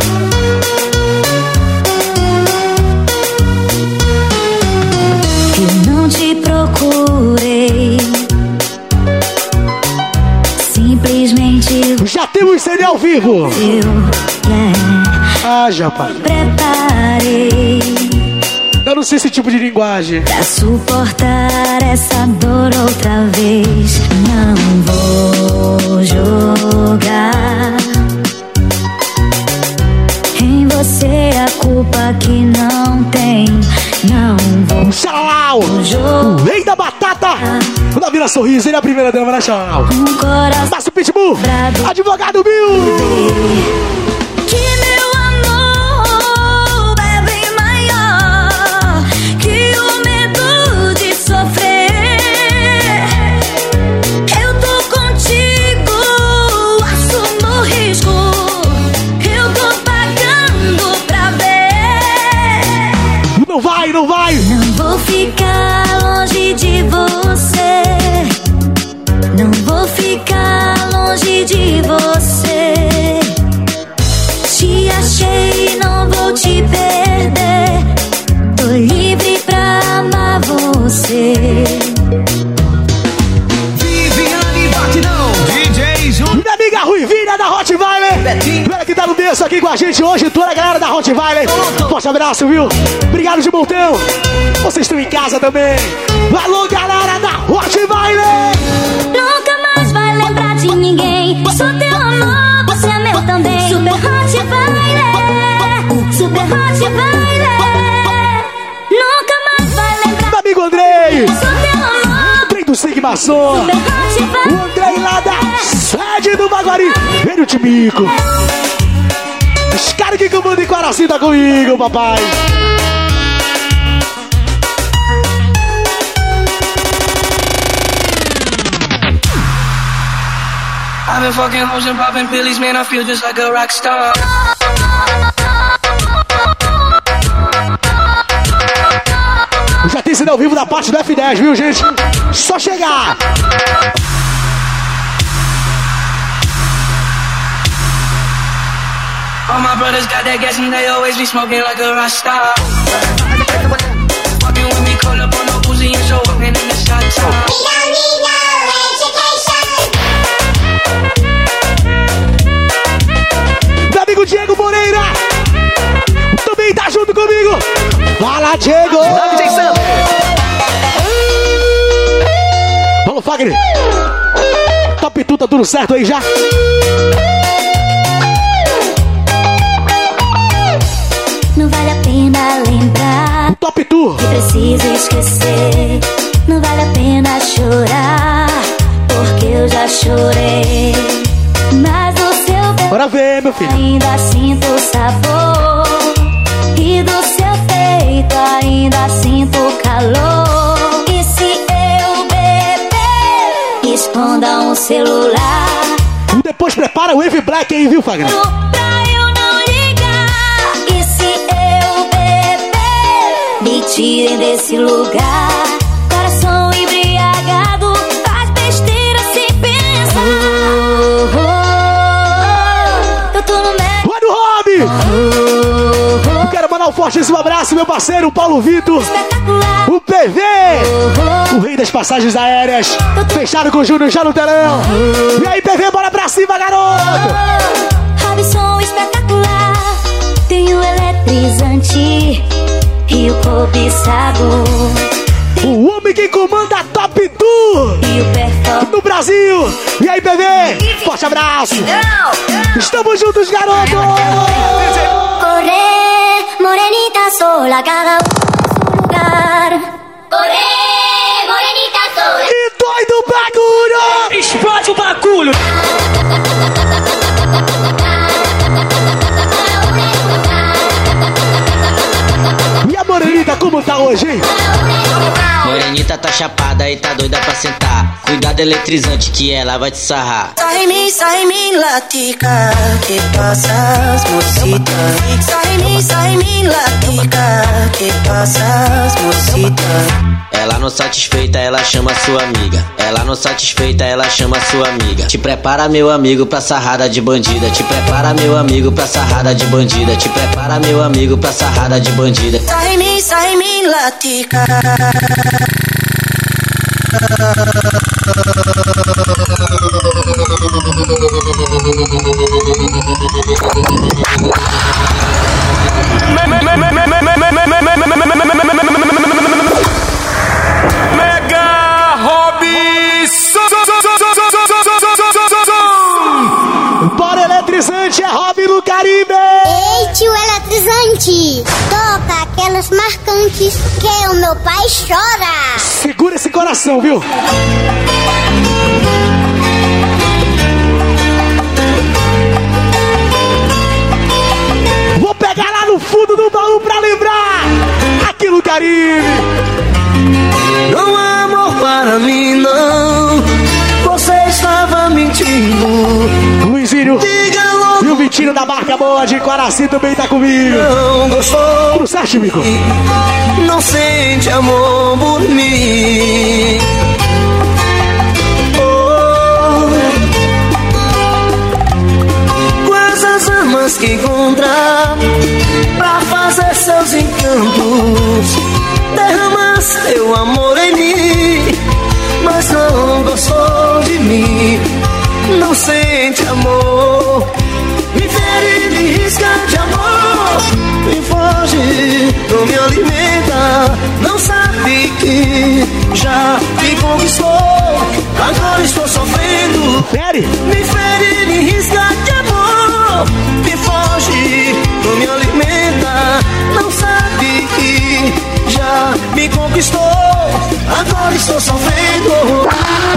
S18: Eu não te procurei, simplesmente
S3: já temos C D ao vivo.
S18: Eu, yeah,
S3: ah, Japa.
S18: Preparei.
S3: Eu não sei esse tipo de linguagem.
S18: Pra suportar essa dor outra vez, não vou jogar em você a culpa que não tem. Não vou.
S3: Tchau! O rei da batata! Da Vila Sorriso, ele é a primeira dama, né, Tchau?
S18: Um coração.
S3: Márcio Pitbull! Advogado Bill!
S18: Que meu amor é bem maior que o medo de sofrer. Eu tô contigo, assumo o risco. Eu tô pagando pra ver.
S3: Não vai, não vai!
S18: Não vou ficar longe de você. Não vou ficar longe de você.
S3: Galera que tá no berço aqui com a gente hoje, toda a galera da Rottweiler. Forte abraço, viu? Obrigado de montão. Vocês estão em casa também. Alô, galera da Rottweiler.
S18: Nunca mais vai lembrar de ninguém. Sou teu amor, você é meu também. Super Rottweiler, Super Rottweiler. Nunca mais vai lembrar.
S3: Meu amigo Andrei.
S18: Sou teu amor.
S3: Andrei do Sigma Som. O Andrei lá da sede do Baguari. Vem o Timico. Os caras que comandam em Quaraci tá comigo, papai.
S19: I've been fucking hoes and popping pillies, man, I feel just like a rock star.
S3: Já tem sinal ao vivo da parte do F dez, viu, gente? Só chegar!
S19: All my brothers got that gas and they always be smoking like a rock star. Fucking with me, call up on the Uzi and show up in the shot top.
S3: Meu amigo Diego Moreira também tá junto comigo. Fala, Diego! Vamos, Fagner! Top Tu, tá tudo certo aí já?
S18: Não vale a pena lembrar.
S3: Top Tu!
S18: Que preciso esquecer. Não vale a pena chorar, porque eu já chorei. Mas o seu beijo,
S3: bora ver, meu filho.
S18: Ainda sinto o sabor. E do seu peito ainda sinto o calor. E se eu beber, esconda um celular.
S3: E depois prepara o Wave Black aí, viu, Fagner?
S18: Pra eu não ligar. E se eu beber, me tirem desse lugar. Coração embriagado faz besteira sem pensar. Oh, oh, oh, eu tô no meio.
S3: Olha o Rob! Oh, oh, oh, quero mandar um fortíssimo abraço, meu parceiro Paulo Vitor. O P V! Oh, oh, o rei das passagens aéreas. Fechado com o Júnior já no telão. Oh, oh, e aí, P V, bora pra cima, garoto!
S18: Oh, oh, Robson espetacular. Tem o eletrizante e o cobiçado.
S3: O homem que comanda a Top Tu no Brasil. E aí, P V? Forte abraço. Estamos juntos, garoto.
S18: Corre, morenita sola, cada um no seu lugar. Corre, morenita sola.
S3: E doido bagulho.
S9: Explode o bagulho.
S3: E a morenita como tá hoje, hein?
S4: Morenita tá chapada e tá doida pra sentar. Cuidado eletrizante que ela vai te sarrar.
S19: Sai mi, sai mi, latica. Que passas, mocita? Sai mi, sai mi, latica. Que passas, mocita?
S4: Ela não satisfeita, ela chama sua amiga. Ela não satisfeita, ela chama sua amiga. Te prepara, meu amigo, pra sarrada de bandida. Te prepara, meu amigo, pra sarrada de bandida. Te prepara, meu amigo, pra sarrada de bandida.
S19: Sai mi, sai mi, latica.
S13: Mega Robson.
S3: Bora eletrizante, é Rob no Caribe.
S12: Ei, tio eletrizante, toca aquelas marcantes que o meu pai chora.
S3: Segura esse coração, viu? Vou pegar lá no fundo do baú pra lembrar aqui no Caribe.
S19: Não há amor para mim, não. Você estava mentindo.
S3: Luizinho e o Vitinho da marca boa de Quaraci também tá comigo.
S19: Não gostou.
S3: Tudo certo, Mico?
S19: Não sente amor por mim. Oh, quais armas que encontrar pra fazer seus encantos? Derrama seu amor em mim, mas não gostou de mim. Não sente amor. Me fere, me risca de amor. Me foge, não me alimenta. Não sabe que já me conquistou. Agora estou sofrendo.
S3: Fere?
S19: Me fere, me risca de amor. Me foge, não me alimenta. Não sabe que já me conquistou. Agora estou sofrendo.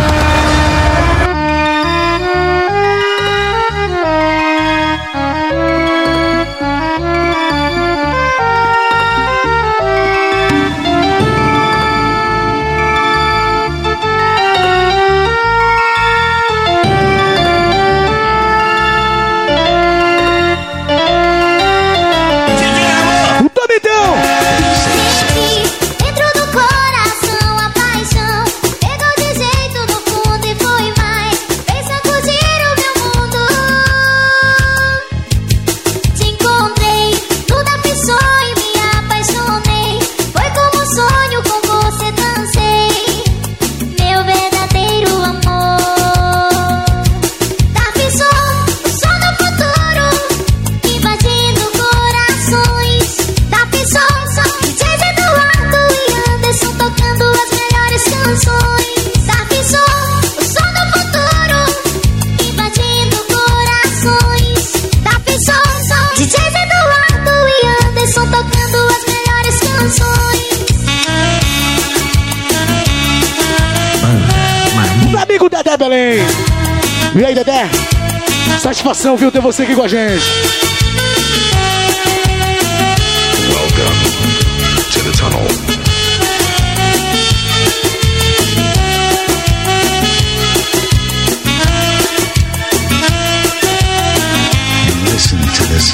S3: Belém. E aí, Dedé? Satisfação, viu, ter você aqui com a gente.
S20: Welcome to the tunnel. You listen to this.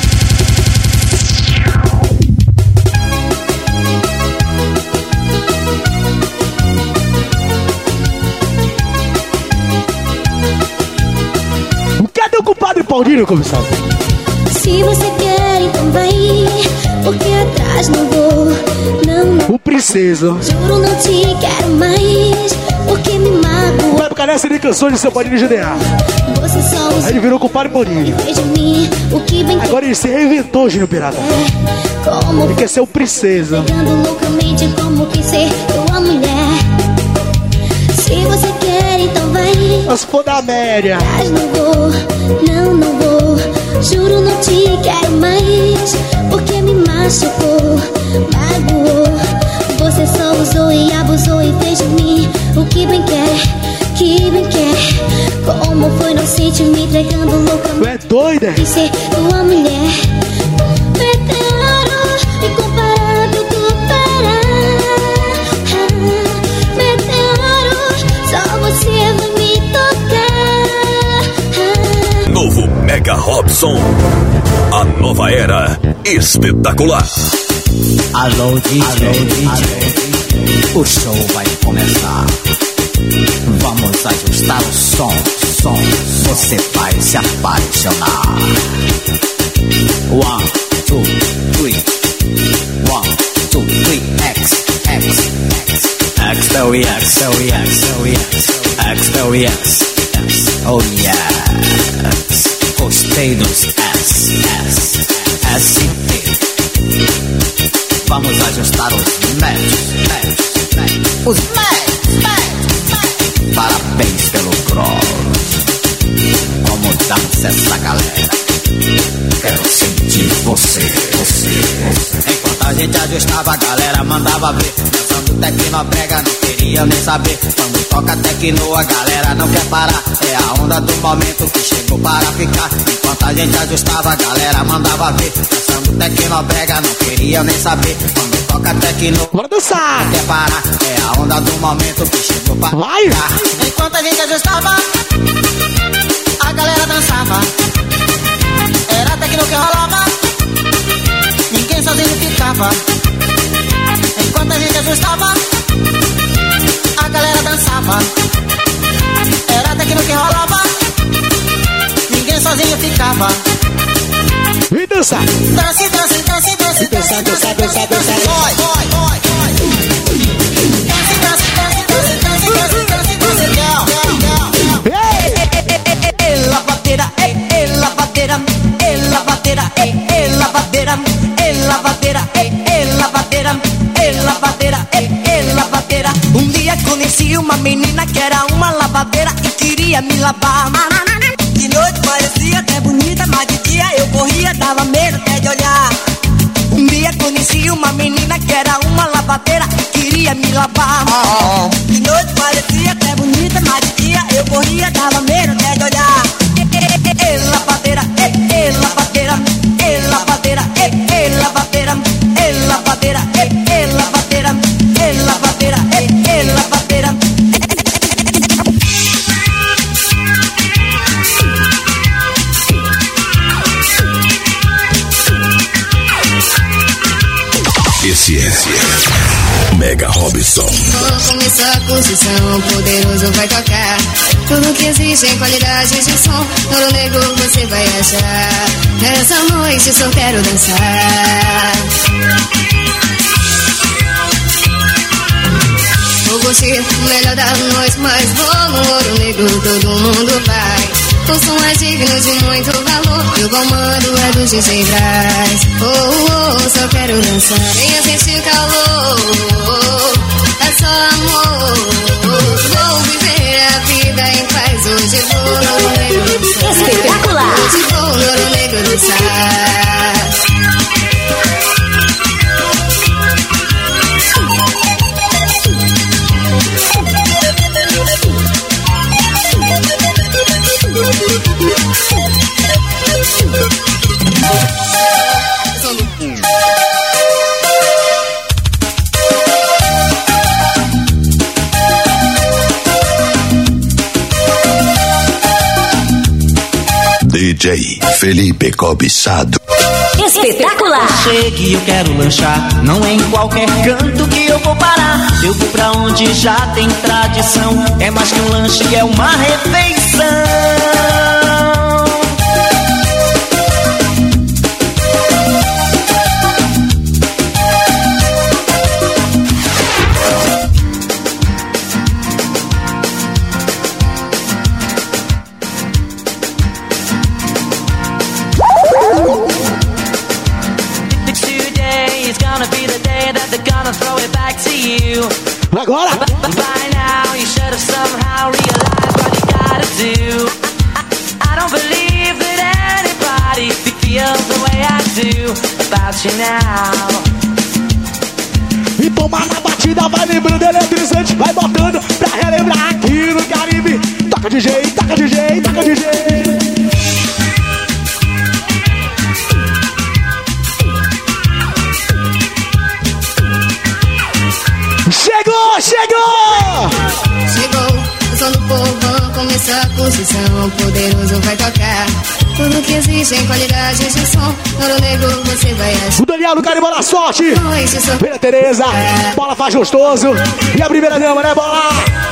S3: Paulinho, comissário.
S10: Se você quer, então vai. Porque atrás não vou. Não, não.
S3: O princesa.
S10: Juro, não te quero mais. Porque me magoa.
S3: Vai época nessa ele cansou de ser Paulinho G D A.
S10: Você só usa.
S3: Aí ele virou compadre Paulinho.
S10: Veja em mim o que bem.
S3: Agora ele se reinventou, Gino Pirata.
S10: É, como
S3: ele quer ser o princesa.
S10: Pegando loucamente como que ser tua mulher. Se você quer, então vai.
S3: Mas for da média.
S10: Mas não vou, não, não vou. Juro, não te quero mais. Porque me machucou, magoou. Você só usou e abusou e fez de mim o que bem quer, que bem quer. Como foi, não sente me entregando loucamente.
S3: Tu é doida?
S10: De ser tua mulher. Meteoro, incomparável tu parar. Meteoro, só você vai me tocar.
S1: Novo Mega Robson, a nova era espetacular.
S11: Alô, D J, Alô, D J. O show vai começar. Vamos ajustar o som, som. Você vai se apaixonar. One, two, three. One, two, three. X, X, X. X, oh yes, oh yes, oh yes. X, oh yes, yes, oh yes. Gostei dos S, S, S, T. Vamos ajustar os médios, médios, médios. Os médios, médios. Parabéns pelo cross. Como dança essa galera. Quero sentir você, você, você. Enquanto a gente ajustava, a galera mandava ver. Dançando tecnobrega, não queria nem saber. Quando toca tecno, a galera não quer parar. É a onda do momento que chegou para ficar. Enquanto a gente ajustava, a galera mandava ver. Dançando tecnobrega, não queria nem saber. Quando toca tecno,
S3: bora dançar.
S11: Não quer parar. É a onda do momento que chegou para
S3: Vai.
S11: ficar. Enquanto a gente ajustava, a galera dançava. Era tecno que rolava. Ninguém sozinho ficava. Enquanto a gente ajustava, a galera dançava. Era tecno que rolava. Ninguém sozinho ficava.
S3: E dança.
S11: Dance, dance, dance, dance,
S3: dança, dança, dança, dança.
S11: Vai, vai, vai, vai. Dance, dance, dance, dance, dance, dance, dance, dance, girl, girl, girl. Ei, ei, ei, ei, ei, lavadeira, ei, ei, lavadeira, ei, lavadeira.
S19: conheci uma menina que era uma lavadeira e queria me lavar. De noite parecia até bonita, mas de dia eu corria, dava medo até de olhar. Um dia conheci uma menina que era uma lavadeira e queria me lavar. De noite parecia até bonita, mas de dia eu corria, dava medo até de olhar. Ei, lavadeira, ei, ei, lavadeira, ei, lavadeira, ei, ei, lavadeira, ei, lavadeira, ei, ei, lavadeira, ei, lavadeira, ei, ei, lavadeira.
S1: Esse é Mega Robson.
S10: Vou começar a posição, poderoso vai tocar. Tudo que existe em qualidade de som, Ouro Negro você vai achar. Nessa noite só quero dançar. Vou curtir o melhor da noite, mas vou no Ouro Negro, todo mundo vai. O som é digno de muito valor, e o comando é do D J Braz. Oh, oh, oh, só quero dançar. Venha sentir calor, é só amor. Vou viver a vida em paz, hoje vou no Ouro Negro dançar. Espetacular! Hoje vou no Ouro Negro dançar.
S1: D J Felipe Cobiçado.
S11: Espetacular! Chegue, eu quero lanchar. Não é em qualquer canto que eu vou parar. Eu vou pra onde já tem tradição. É mais que um lanche, é uma refeição.
S3: Agora!
S11: By now you should have somehow realized what you gotta do. I, I don't believe that anybody feels the way I do about you now.
S3: E tomar na batida, vai lembrando eletrizante, vai botando pra relembrar aqui no Caribe. Toca D J, toca D J, toca D J. Chegou, chegou!
S10: Chegou, o som do povão, começou a posição, poderoso vai tocar. Tudo que existe em qualidade de som, Ouro Negro você vai achar.
S3: O Daniel do Caribe na sorte! Vira Tereza, bola faz gostoso. E a primeira dama, né, bola?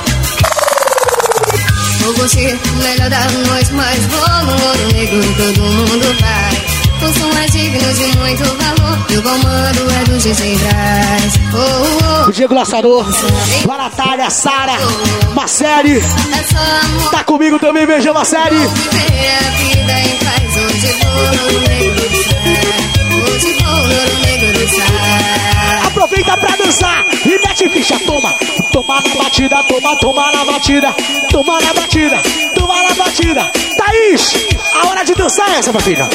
S10: Vou curtir o melhor da noite, mas vou no Ouro Negro, todo mundo vai. O som é digno de muito valor, e o comando é do D J Braz. Oh, oh, oh.
S3: O Diego Laçador, Baratalha, Sara, Marcele. Tá comigo também, beijão, Marcele.
S10: Viver a vida em paz, hoje vou no Ouro Negro dançar. Hoje vou no Ouro Negro dançar.
S3: Aproveita pra dançar e mete ficha, toma. Toma na batida, toma, toma na batida. Toma na batida, toma na batida. Thaís, a hora de dançar é essa, minha filha.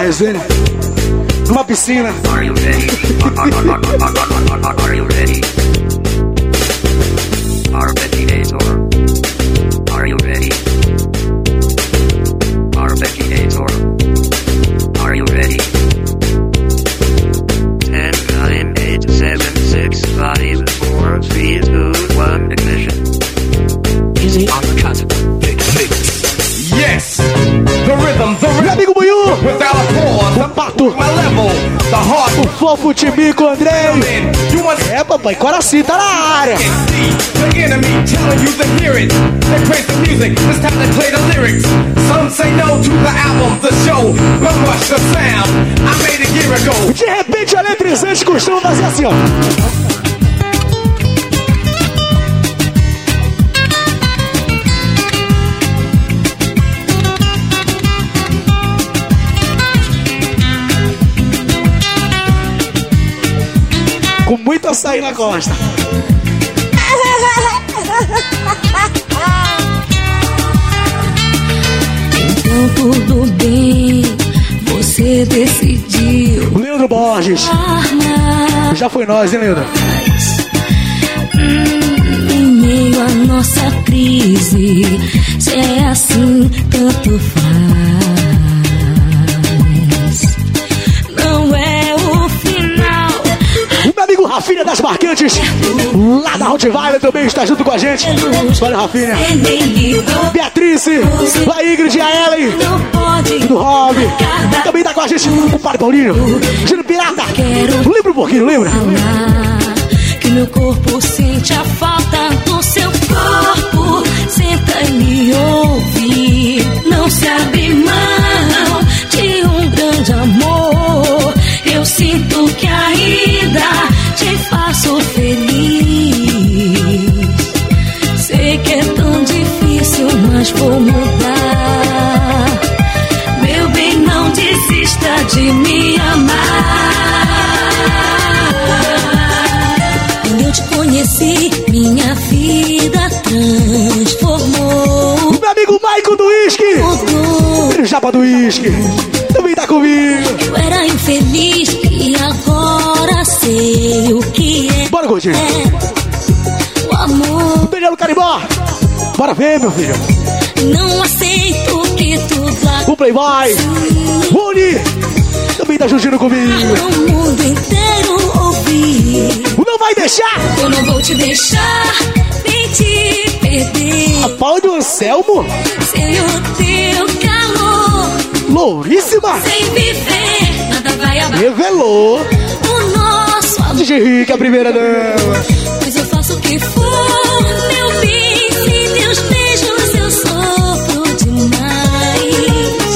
S3: resenha. Numa piscina.
S6: Are you ready? Are you ready? Arpeggiator. Are you ready? Arpeggiator. Are you ready? ten, nine, eight, seven, six, five, four, three, two, one, ignition.
S11: Easy on the cut.
S13: Yes, the rhythm, the rhythm.
S3: Meu amigo Buiú,
S13: Without a pause,
S3: o Pato,
S13: my level, the heart,
S3: o Fofo, Timico, Andrei. É, papai, Coraci tá na área.
S13: the enemy telling you to hear it. They praise the music, it's time to play the lyrics. Some say no to the album, the show, but watch the sound. I made a year ago.
S3: De repente, a eletrizante costuma fazer assim, ó. Com muito açaí na costa.
S2: Então tudo bem, você decidiu.
S3: Leandro Borges. Já foi nós, hein, Leandro?
S2: Hum, em meio à nossa crise, se é assim, tanto faz. Não é o final.
S3: O meu amigo Rafinha das Marcantes, lá da Rottweiler, também está junto com a gente. Valeu, Rafinha. Beatriz, a Ingrid, a Ellen, do Rob. Também tá com a gente o Padre Paulinho. Gino Pirata. Lembra um pouquinho, lembra?
S2: Que meu corpo sente a falta do seu corpo. Senta e me ouve. Não se abre mão de um grande amor. Eu sinto que ainda te faço feliz. Sei que é tão difícil, mas vou mudar. Meu bem, não desista de me amar. Quando eu te conheci, minha vida transformou.
S3: Meu amigo Maico do Whisky, ele japa do Whisky, também tá comigo.
S2: Eu era infeliz e agora sei o que é.
S3: Bora, Gordinho.
S2: É o amor.
S3: Daniel Carimbó, bora ver, meu filho.
S2: Não aceito que tudo
S3: O Playboy, Rony, também tá juntinho comigo.
S2: o mundo inteiro ouvir.
S3: Não vai deixar.
S2: Eu não vou te deixar, nem te perder.
S3: A pau do Anselmo,
S2: Sem o teu calor,
S3: Louríssima,
S2: sem viver, nada vai abalar
S3: revelou.
S2: o nosso amor.
S3: D J Rick, a primeira dama.
S2: Mas eu faço o que for, meu bem. Sem teus beijos eu sofro demais.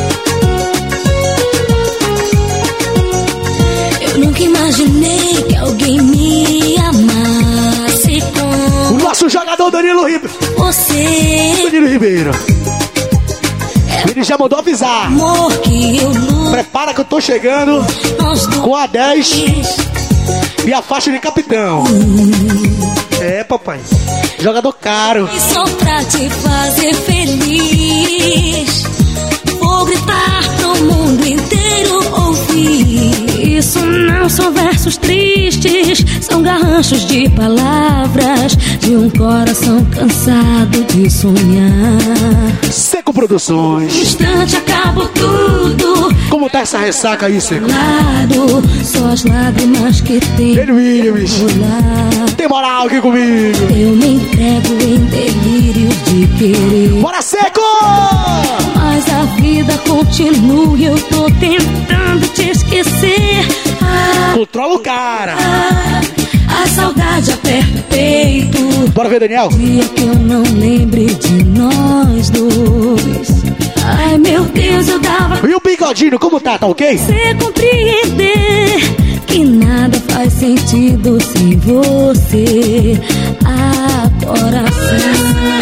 S2: Eu nunca imaginei que alguém me amasse como
S3: O nosso jogador Danilo Ribeiro.
S2: você.
S3: Danilo Ribeiro. Ele já mandou avisar.
S2: Amor que eu luto,
S3: Prepara que eu tô chegando
S2: nós dois.
S3: com a dez e a faixa de capitão. É, papai. Jogador caro.
S2: E só pra te fazer feliz, vou gritar pro mundo inteiro ouvir. Isso não são versos tristes, são garranchos de palavras de um coração cansado de sonhar.
S3: Seco Produções.
S2: No instante acabo tudo.
S3: Como tá essa ressaca aí, Seco?
S2: Lado, só as lágrimas que tem.
S3: Ele Williams. Tem moral aqui comigo.
S2: Eu me entrego em delírios de querer.
S3: Bora, Seco!
S2: Mas a vida continua e eu tô tentando te esquecer. Ah,
S3: Controla o cara.
S2: ah, a saudade aperta o peito.
S3: Bora ver, Daniel.
S2: Dia que eu não lembre de nós dois. Ai, meu Deus, eu dava
S3: E o bigodinho, como tá? Tá ok?
S2: você compreender que nada faz sentido sem você. Ah, coração,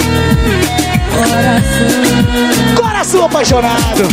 S2: coração,
S3: Coração apaixonado.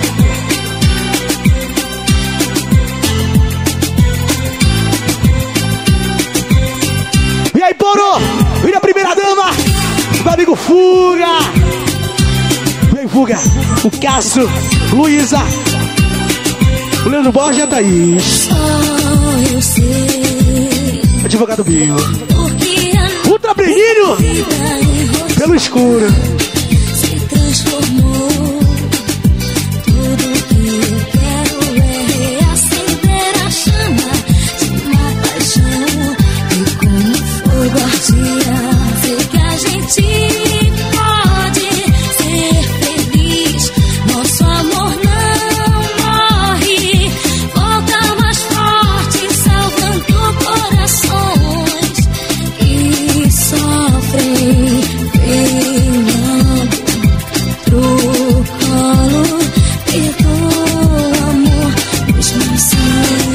S3: E aí, Poro? Vem a primeira dama. Meu amigo Fuga. Vem, Fuga. O Cássio, Luísa. O Leandro Borges e a Thaís.
S2: Eu sei.
S3: Advogado Bio. Ultra brilhinho pelo escuro.
S2: Se transformou. Tudo que eu quero é reacender a chama de uma paixão. E como fogo ardia, sei que a gente pode ser feliz. Nosso amor não morre, volta mais forte, salvando corações que sofrem. Venham pro colo, perdoa, amor, mesmo assim.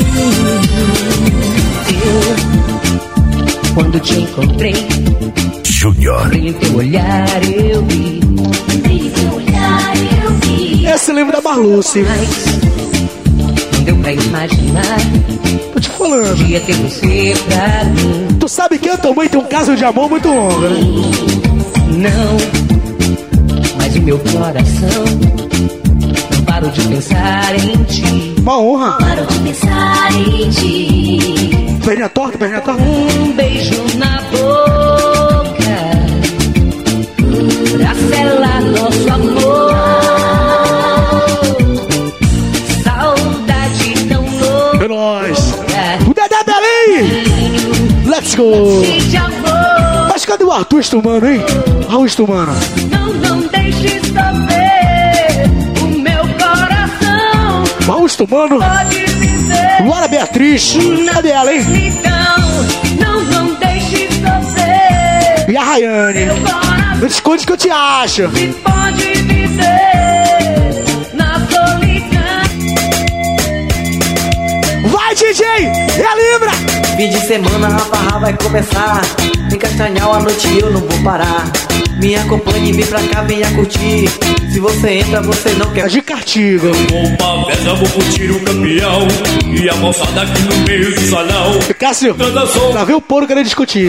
S2: Eu, quando te encontrei,
S1: Júnior.
S2: brilho em teu olhar eu vi, brilho em teu olhar eu vi.
S3: Esse lembra da Marluce.
S2: Não deu pra imaginar,
S3: tô te falando.
S2: Podia ter você pra mim.
S3: Tu sabe que eu também tenho um caso de amor muito longo, né?
S2: Não, mas o meu coração não parou de pensar em ti.
S3: Uma honra.
S2: Parou de pensar em ti.
S3: Perninha torta, perninha torta.
S2: Um beijo na boca pra selar nosso amor. Saudade tão louca.
S3: É nóis. O Dedé Belém. Let's go. Mas cadê o Arthur Estumano, hein? Raul Estumano.
S2: Não, não deixe sofrer o meu coração.
S3: Raul Estumano.
S2: Pode dizer.
S3: Luara Beatriz. Cadê ela, hein?
S2: Então, não, não deixe sofrer.
S3: E a Rayane. Não te esconde que eu te acho.
S2: Se pode viver na solidão.
S3: Vai, D J! Relembra!
S7: Fim de semana a farra vai começar. Em Castanhal a noite eu não vou parar. Me acompanhe, vem pra cá, venha curtir. Se você entra, você não quer.
S3: É de castigo.
S14: Vou pra festa, vou curtir o campeão. E a moçada aqui no meio do salão.
S3: Cássio, pra ver o poro querendo discutir.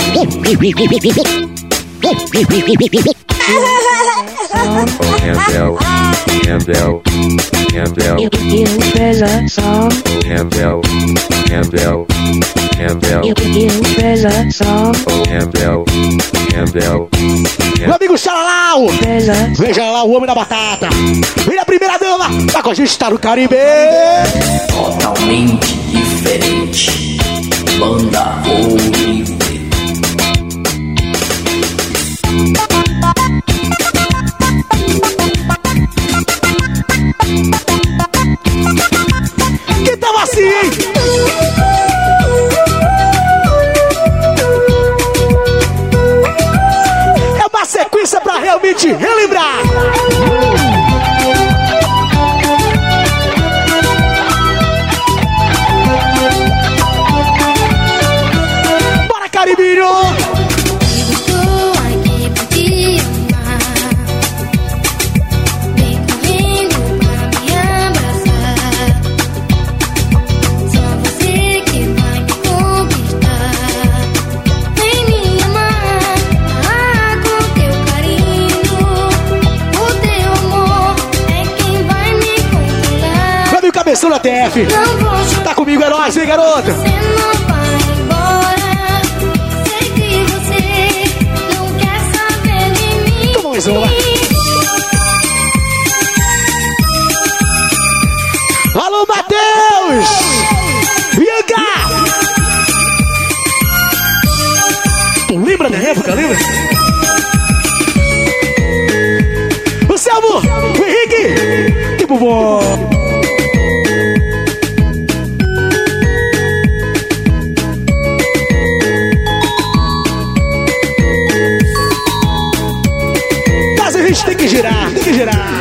S1: Campbell, Campbell, Campbell.
S2: Eu pesa só.
S1: Campbell, Campbell, Campbell.
S2: Eu pesa só.
S1: Campbell, Campbell.
S3: Meu amigo Xalalau. Veja lá o homem da batata. Vem a primeira dama. Tá com a gente, tá no Caribe.
S15: Totalmente diferente. Banda Olive.
S3: Que tava assim, hein? É uma sequência pra realmente relembrar. Bora, Caribinho! Cabeção da T F. Tá comigo, é nóis, vem, garoto.
S2: Você não vai embora. Sei que você não quer saber de mim.
S3: Toma mais uma. Alô, Matheus! Bianca! Tu lembra da época, lembra? O Selmo! O Henrique! Tipo bom! Mas a gente tem que girar, tem que girar.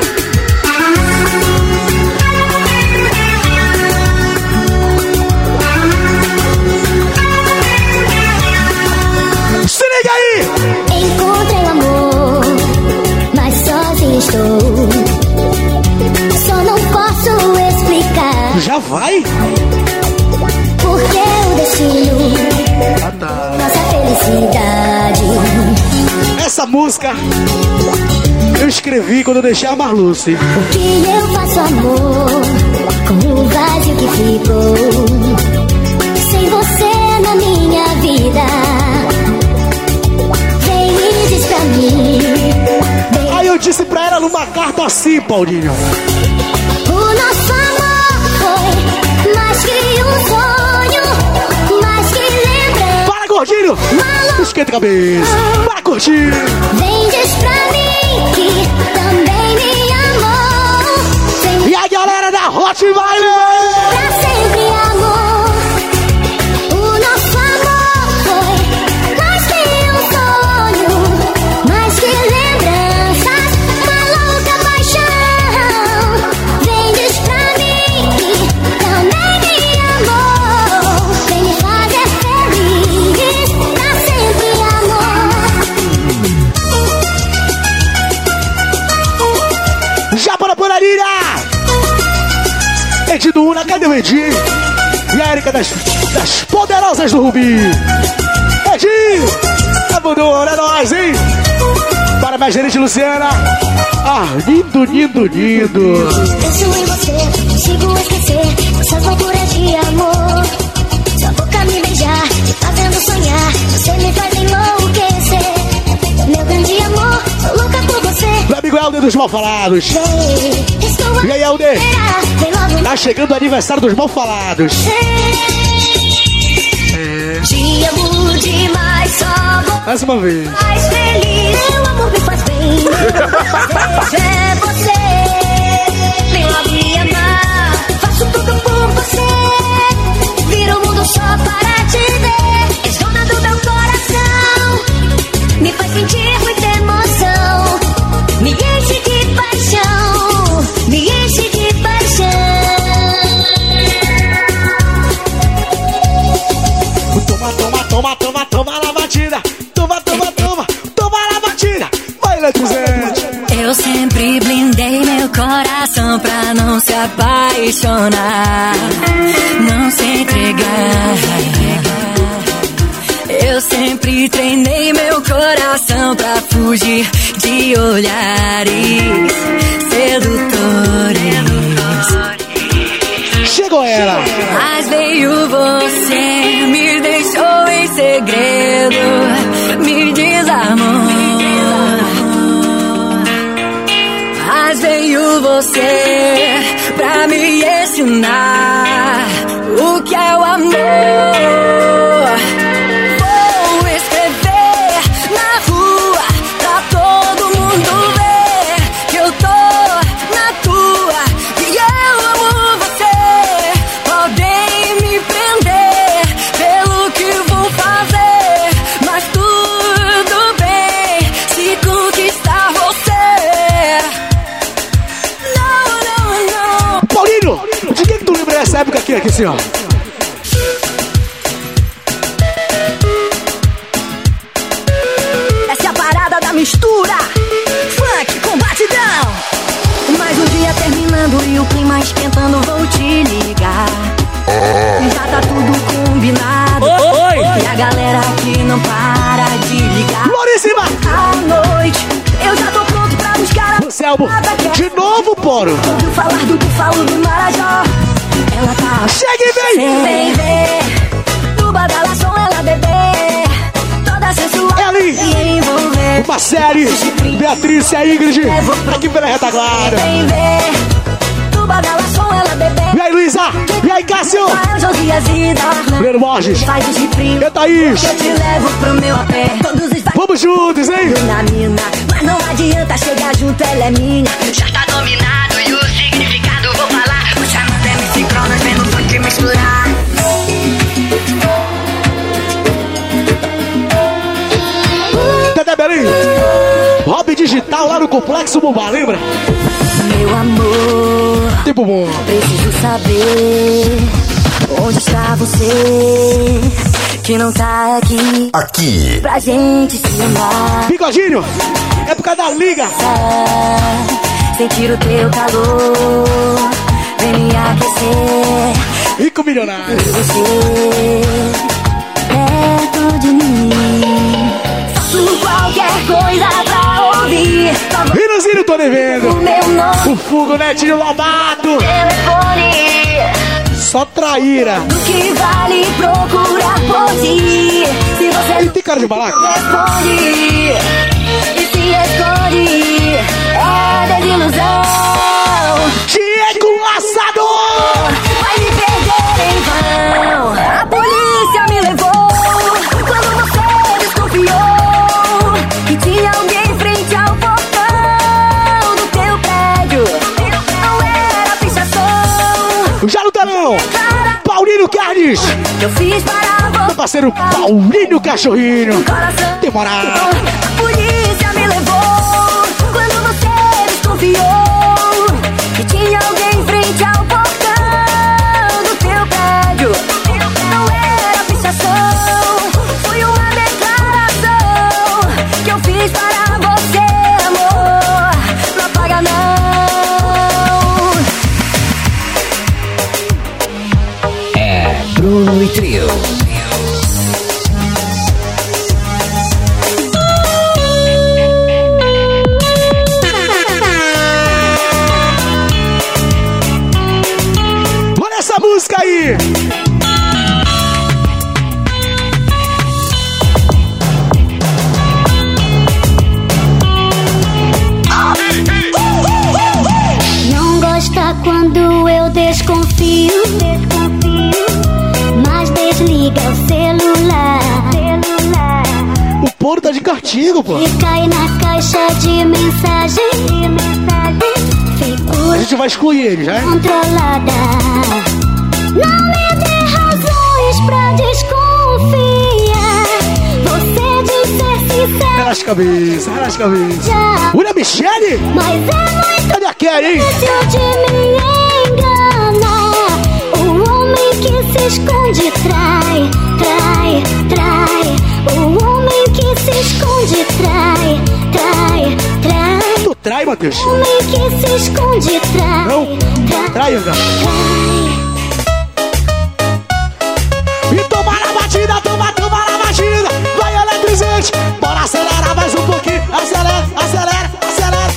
S3: Se liga aí!
S12: Encontrei o amor, mas sozinho estou. Só não posso explicar.
S3: Já vai?
S12: Porque o destino,
S3: ah, tá.
S12: nossa felicidade.
S3: Essa música eu escrevi quando eu deixei a Marluce.
S12: O que eu faço, amor? com o vazio que ficou. Sem você na minha vida, vem e diz pra mim.
S3: Aí eu disse pra ela numa carta assim, Paulinho:
S12: o nosso amor foi mais que um sonho, mais que lembrança.
S3: Para, gordinho! Malu... Esquenta a cabeça! Para, gordinho!
S12: Vem, diz pra mim que também me amou. Vem...
S3: E a galera da Hot Valley!
S12: Pra sempre, amor. O nosso amor foi mais que um sonho, mais que lembranças, uma louca paixão. Vem, diz pra mim que também me amou. Vem me fazer feliz, pra sempre, amor.
S3: Já para por ali, Edi do Una, cadê o Edi? E a Erika das, das poderosas do Rubi. Edi! Abandono, é nóis, hein? Para minha gerente Luciana. Ah, lindo, lindo, lindo.
S12: Penso em você, consigo esquecer essas loucuras de amor. Sua boca me beijar, me fazendo sonhar. Você me faz enlouquecer. Meu grande amor, sou louca por você.
S3: Meu amigo Helder dos Malfalados. E aí, Helder? Tá chegando o aniversário dos Malfalados.
S12: Te amo demais, só vou
S3: mais uma vez.
S12: Mais feliz, meu amor me faz bem. Desejo é você, vem logo me amar. Faço tudo por você, viro o mundo só para te ver. És dona do meu coração, me faz sentir muita emoção. Me enche de paixão, me enche de paixão.
S3: Toma, toma, toma, toma, toma na batida. Toma, toma, toma, toma na batida. Vai, Letizete.
S19: Eu sempre blindei meu coração pra não se apaixonar, não se entregar. Eu sempre treinei meu coração pra fugir de olhares sedutores.
S3: Chegou ela.
S19: Mas veio você, me deixou em segredo, me desarmou. Mas veio você pra me ensinar o que é o amor. Vou escrever na rua pra todo mundo ver que eu tô na tua, que eu amo você. Podem me prender pelo que vou fazer, mas tudo bem se conquistar você. Não, não, não.
S3: Paulinho, de quem que tu lembra dessa época aqui, aqui, senhor?
S19: Essa é a parada da mistura, funk com batidão. Mais um dia terminando e o clima esquentando, vou te ligar. Já tá tudo combinado. Oi. E a galera aqui não para de ligar.
S3: Floríssima!
S19: À noite, eu já tô pronto pra buscar a
S3: Selmo, de novo, Poro.
S19: ouviu falar do búfalo do Marajó. Ela tá...
S3: Chega e vem!
S19: Vem ver, do badalação ela bebê. Toda sensual
S3: é ali.
S19: E envolver.
S3: Uma série, Beatriz e a Ingrid, aqui pela retaguarda.
S19: Vem ver, do badalação ela bebê.
S3: E aí, Luísa? E aí, Cássio? Breno Borges. E Thaís?
S19: Eu te levo pro meu a pé. Todos os
S3: vamos juntos, hein?
S19: Na mina, mas não adianta chegar junto, ela é minha. Já tá dominado e o significado vou falar. O chamando M C Cronos, vendo funk misturar.
S3: Dedé Belim, Hobby Digital lá no Complexo Bumbá, lembra?
S19: Meu amor,
S3: tempo bom.
S19: Preciso saber onde está você, que não tá aqui.
S1: Aqui.
S19: Pra gente se amar.
S3: Bigodinho, época da liga.
S19: Sentir o teu calor, vem me aquecer.
S3: Rico milionário.
S19: E você perto de mim. Faço qualquer coisa pra ouvir
S3: Rinuzinho, tô devendo.
S12: O meu nome.
S3: O Fugo, Netinho Lobato.
S12: Telefone.
S3: Só traíra.
S12: O que vale procurar por ti? Se você
S3: Ele tem cara de balaca.
S12: responde e se esconde, é desilusão.
S3: Diego Laçador.
S12: Vai me perder em vão. A polícia me levou quando você desconfiou que tinha alguém em frente ao portão do teu prédio. Não era pichação.
S3: Já no telão. Paulinho Carnes.
S12: Eu fiz para você.
S3: Meu parceiro Paulinho Cachorrinho. Tem moral.
S12: A polícia me levou quando você desconfiou que tinha alguém em frente ao portão do teu prédio. Não era pichação, foi uma declaração que eu fiz para você, amor. Não apaga não.
S15: É Bruno e Trio.
S3: Olha essa música aí.
S12: Não gosta quando eu desconfio, mas desliga o celular.
S3: O Poro tá de castigo, pô.
S12: E cai na caixa de mensagem.
S3: A gente vai excluir ele, já é?
S12: Controlada. Não me dê razões pra desconfiar. Você diz ser sincero.
S3: Relaxa a cabeça, relaxa a cabeça. Olha, Michele!
S12: Mas é muito
S3: Cadê a Kelly, hein?
S12: difícil de me enganar. O homem que se esconde trai, trai, trai. O homem que se esconde trai, trai, trai.
S3: Tu trai, Matheus?
S12: O homem que se esconde trai.
S3: Não, trai, Anga. E toma na batida, toma, toma na batida. Vai, eletrizante. Bora acelerar mais um pouquinho. Acelera, acelera, acelera.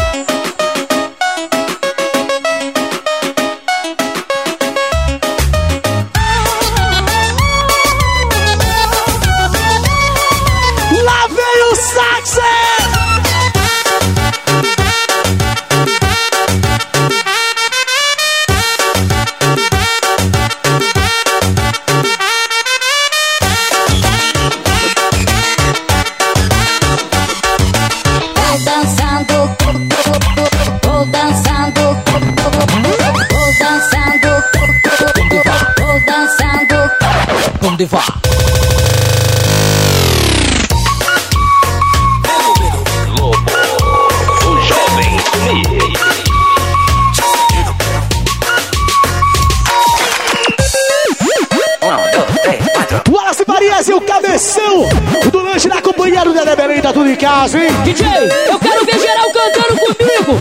S3: Lá vem o sax!
S12: Vou dançando, vou dançando, vou dançando, vou dançando.
S15: Vamos devagar.
S17: O jovem
S3: Wallace Farias e o cabeção do lanche da companhia do Dedé Belém, tá tudo em casa, hein?
S9: D J, eu quero ver geral cantando comigo.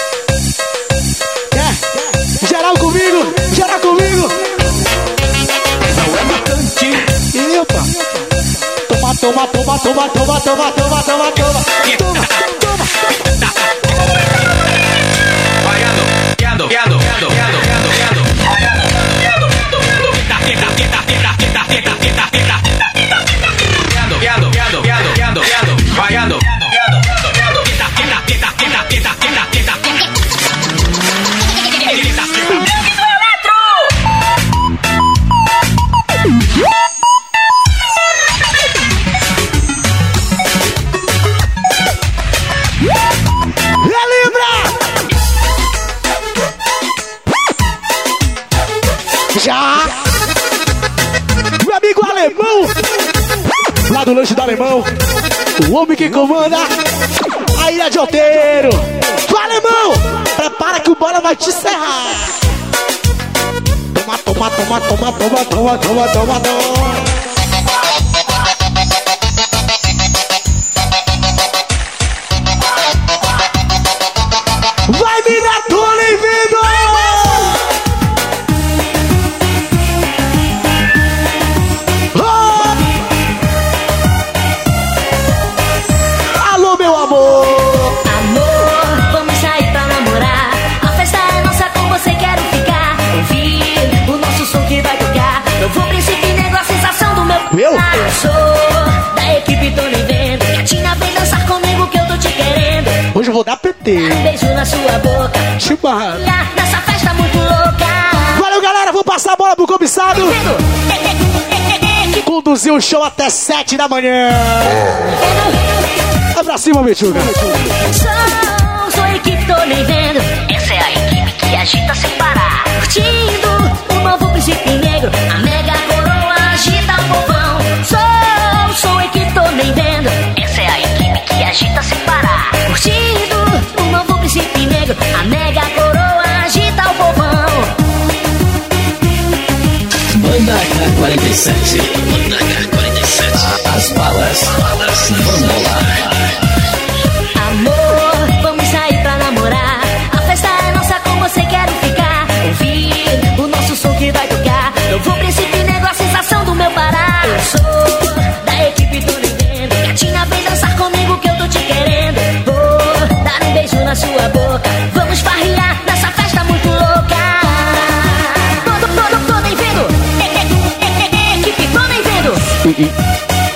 S3: Quer? Geral comigo, geral comigo.
S15: Não é marcante.
S3: E opa. Toma, toma, toma, toma, toma, toma, toma, toma, toma. Toma, toma.
S17: Viado, viado, viado, viado, viado, viado. Teta, teta, teta, teta, teta, teta, teta. Viado, viado, viado, viado, viado, viado. Vaiando. Viado, viado, viado. Teta, teta, teta, teta, teta, teta, teta.
S3: Já! Meu amigo alemão! Lá do lanche do alemão, o homem que comanda a ilha de Outeiro. Do alemão! Prepara que o bola vai te serrar. Toma, toma, toma, toma, toma, toma, toma, toma, toma. Vai me dar tudo em vida! Oh! Alô, meu amor! Hoje eu vou dar P T.
S12: Um beijo na sua boca.
S3: Chimarrão.
S12: Nessa festa muito louca.
S3: Valeu, galera. Vou passar a bola pro cobiçado. Conduziu o show até sete da manhã. Vai pra cima, Bichuga.
S12: Sou, sou a equipe, tô nem vendo. Essa é a equipe que agita sem parar. Curtindo o novo príncipe negro. A mega coroa agita o povão. Sou, sou a equipe, tô nem vendo. Essa é a equipe que agita sem parar. Curtindo o novo príncipe negro. A mega coroa agita o povão.
S11: Banda K quarenta e sete. Banda K quarenta e sete. As balas. Vamos lá.
S12: Amor, vamos sair pra namorar. A festa é nossa, com você quero ficar. Ouvir o nosso som que vai tocar. Novo príncipe negro, a sensação do meu Pará. Eu sou da equipe do Nintendo. Gatinha, vem dançar comigo que eu tô te querendo. Vou dar um beijo na sua boca. Vamos farrear nessa festa muito louca. Todo, todo, tô nem vendo. Equipe, tô nem vendo.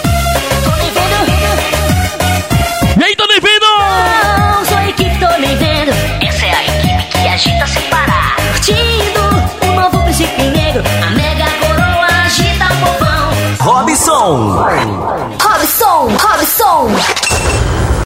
S12: Agita sem parar. Curtindo o novo príncipe negro. A mega coroa agita o povão.
S11: Robson.